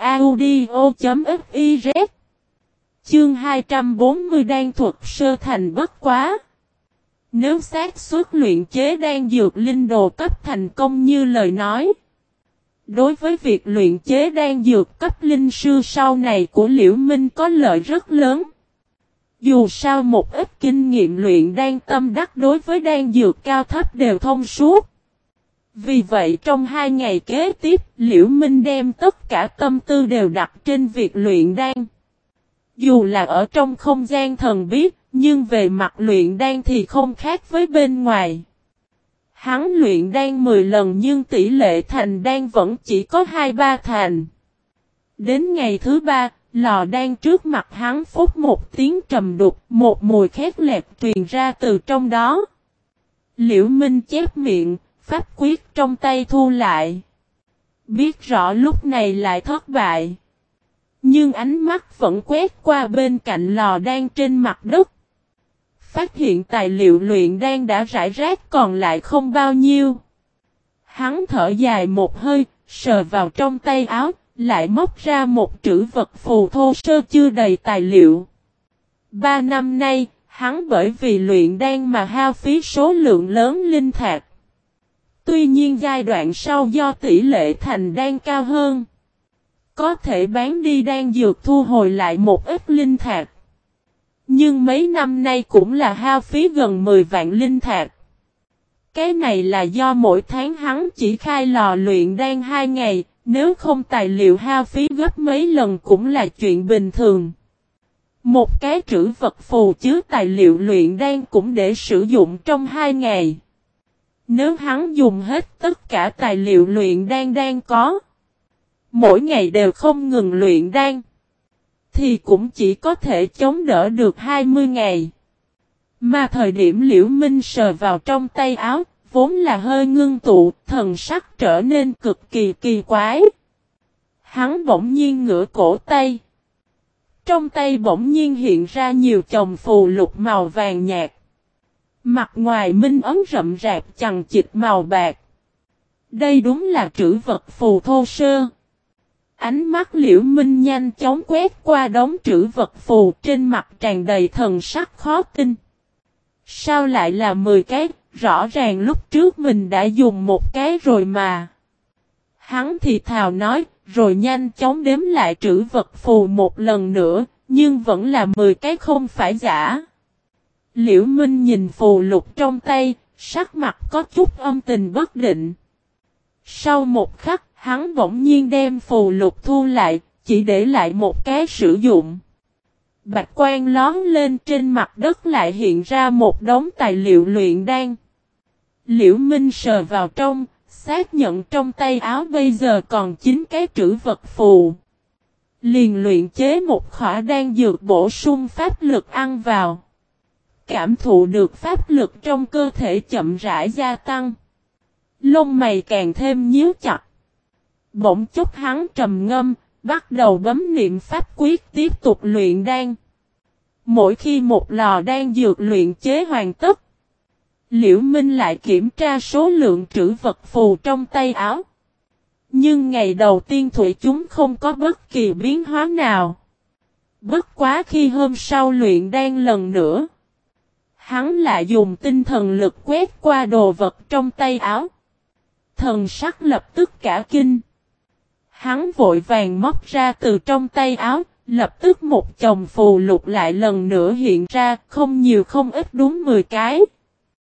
Speaker 1: audio.fiz Chương 240 đan thuật sơ thành bất quá. Nếu xác suất luyện chế đan dược linh đồ cấp thành công như lời nói, đối với việc luyện chế đan dược cấp linh sư sau này của Liễu Minh có lợi rất lớn. Dù sao một ít kinh nghiệm luyện đan tâm đắc đối với đan dược cao thấp đều thông suốt. Vì vậy trong 2 ngày kế tiếp, Liễu Minh đem tất cả tâm tư đều đặt trên việc luyện đan. Dù là ở trong không gian thần bí, nhưng về mặt luyện đan thì không khác với bên ngoài. Hắn luyện đan 10 lần nhưng tỷ lệ thành đan vẫn chỉ có 2-3 thành. Đến ngày thứ 3, lò đan trước mặt hắn phút một tiếng trầm đục, một mùi khét lẹt truyền ra từ trong đó. Liễu Minh chép miệng, pháp quyết trong tay thu lại. Biết rõ lúc này lại thất bại. Nhưng ánh mắt vẫn quét qua bên cạnh lò đan trên mặt đất. Phát hiện tài liệu luyện đan đã rải rác còn lại không bao nhiêu. Hắn thở dài một hơi, sờ vào trong tay áo, lại móc ra một trữ vật phù thô sơ chưa đầy tài liệu. 3 năm nay, hắn bởi vì luyện đan mà hao phí số lượng lớn linh thạch. Tuy nhiên giai đoạn sau do tỷ lệ thành đan cao hơn, có thể bán đi đan dược thu hồi lại một ít linh thạch. Nhưng mấy năm nay cũng là hao phí gần 10 vạn linh thạch. Cái này là do mỗi tháng hắn chỉ khai lò luyện đan 2 ngày, nếu không tài liệu hao phí gấp mấy lần cũng là chuyện bình thường. Một cái trữ vật phù chứa tài liệu luyện đan cũng để sử dụng trong 2 ngày. Nếu hắn dùng hết tất cả tài liệu luyện đan đang có, mỗi ngày đều không ngừng luyện đan, thì cũng chỉ có thể chống đỡ được 20 ngày. Mà thời điểm Liễu Minh sờ vào trong tay áo, vốn là hơi ngưng tụ, thần sắc trở nên cực kỳ kỳ quái. Hắn bỗng nhiên ngửa cổ tay. Trong tay bỗng nhiên hiện ra nhiều chồng phù lục màu vàng nhạt. Mặt ngoài minh ấn rậm rạp chằng chịt màu bạc. Đây đúng là trữ vật phù thô sơ. Ánh mắt Liễu Minh nhanh chóng quét qua đống trữ vật phù, trên mặt tràn đầy thần sắc khó tin. Sao lại là 10 cái, rõ ràng lúc trước mình đã dùng một cái rồi mà. Hắn thì thào nói, rồi nhanh chóng đếm lại trữ vật phù một lần nữa, nhưng vẫn là 10 cái không phải giả. Liễu Minh nhìn phù lục trong tay, sắc mặt có chút âm tình bất định. Sau một khắc, hắn bỗng nhiên đem phù lục thu lại, chỉ để lại một cái sử dụng. Bạch quang lón lên, trên mặt đất lại hiện ra một đống tài liệu luyện đan. Liễu Minh sờ vào trong, xác nhận trong tay áo bây giờ còn 9 cái trữ vật phù. Liền luyện chế một khỏa đan dược bổ sung pháp lực ăn vào. Cảm thụ được pháp lực trong cơ thể chậm rãi gia tăng. Lông mày càng thêm nhíu chặt. Bỗng chốc hắn trầm ngâm, bắt đầu bấm niệm pháp quyết tiếp tục luyện đan. Mỗi khi một lò đan dược luyện chế hoàn tất, Liễu Minh lại kiểm tra số lượng trữ vật phù trong tay áo. Nhưng ngày đầu tiên thủy chúng không có bất kỳ biến hóa nào. Bất quá khi hôm sau luyện đan lần nữa, hắn lại dùng tinh thần lực quét qua đồ vật trong tay áo. Thần sắc lập tức cả kinh. Hắn vội vàng móc ra từ trong tay áo, lập tức một chồng phù lục lại lần nữa hiện ra, không nhiều không ít đúng 10 cái.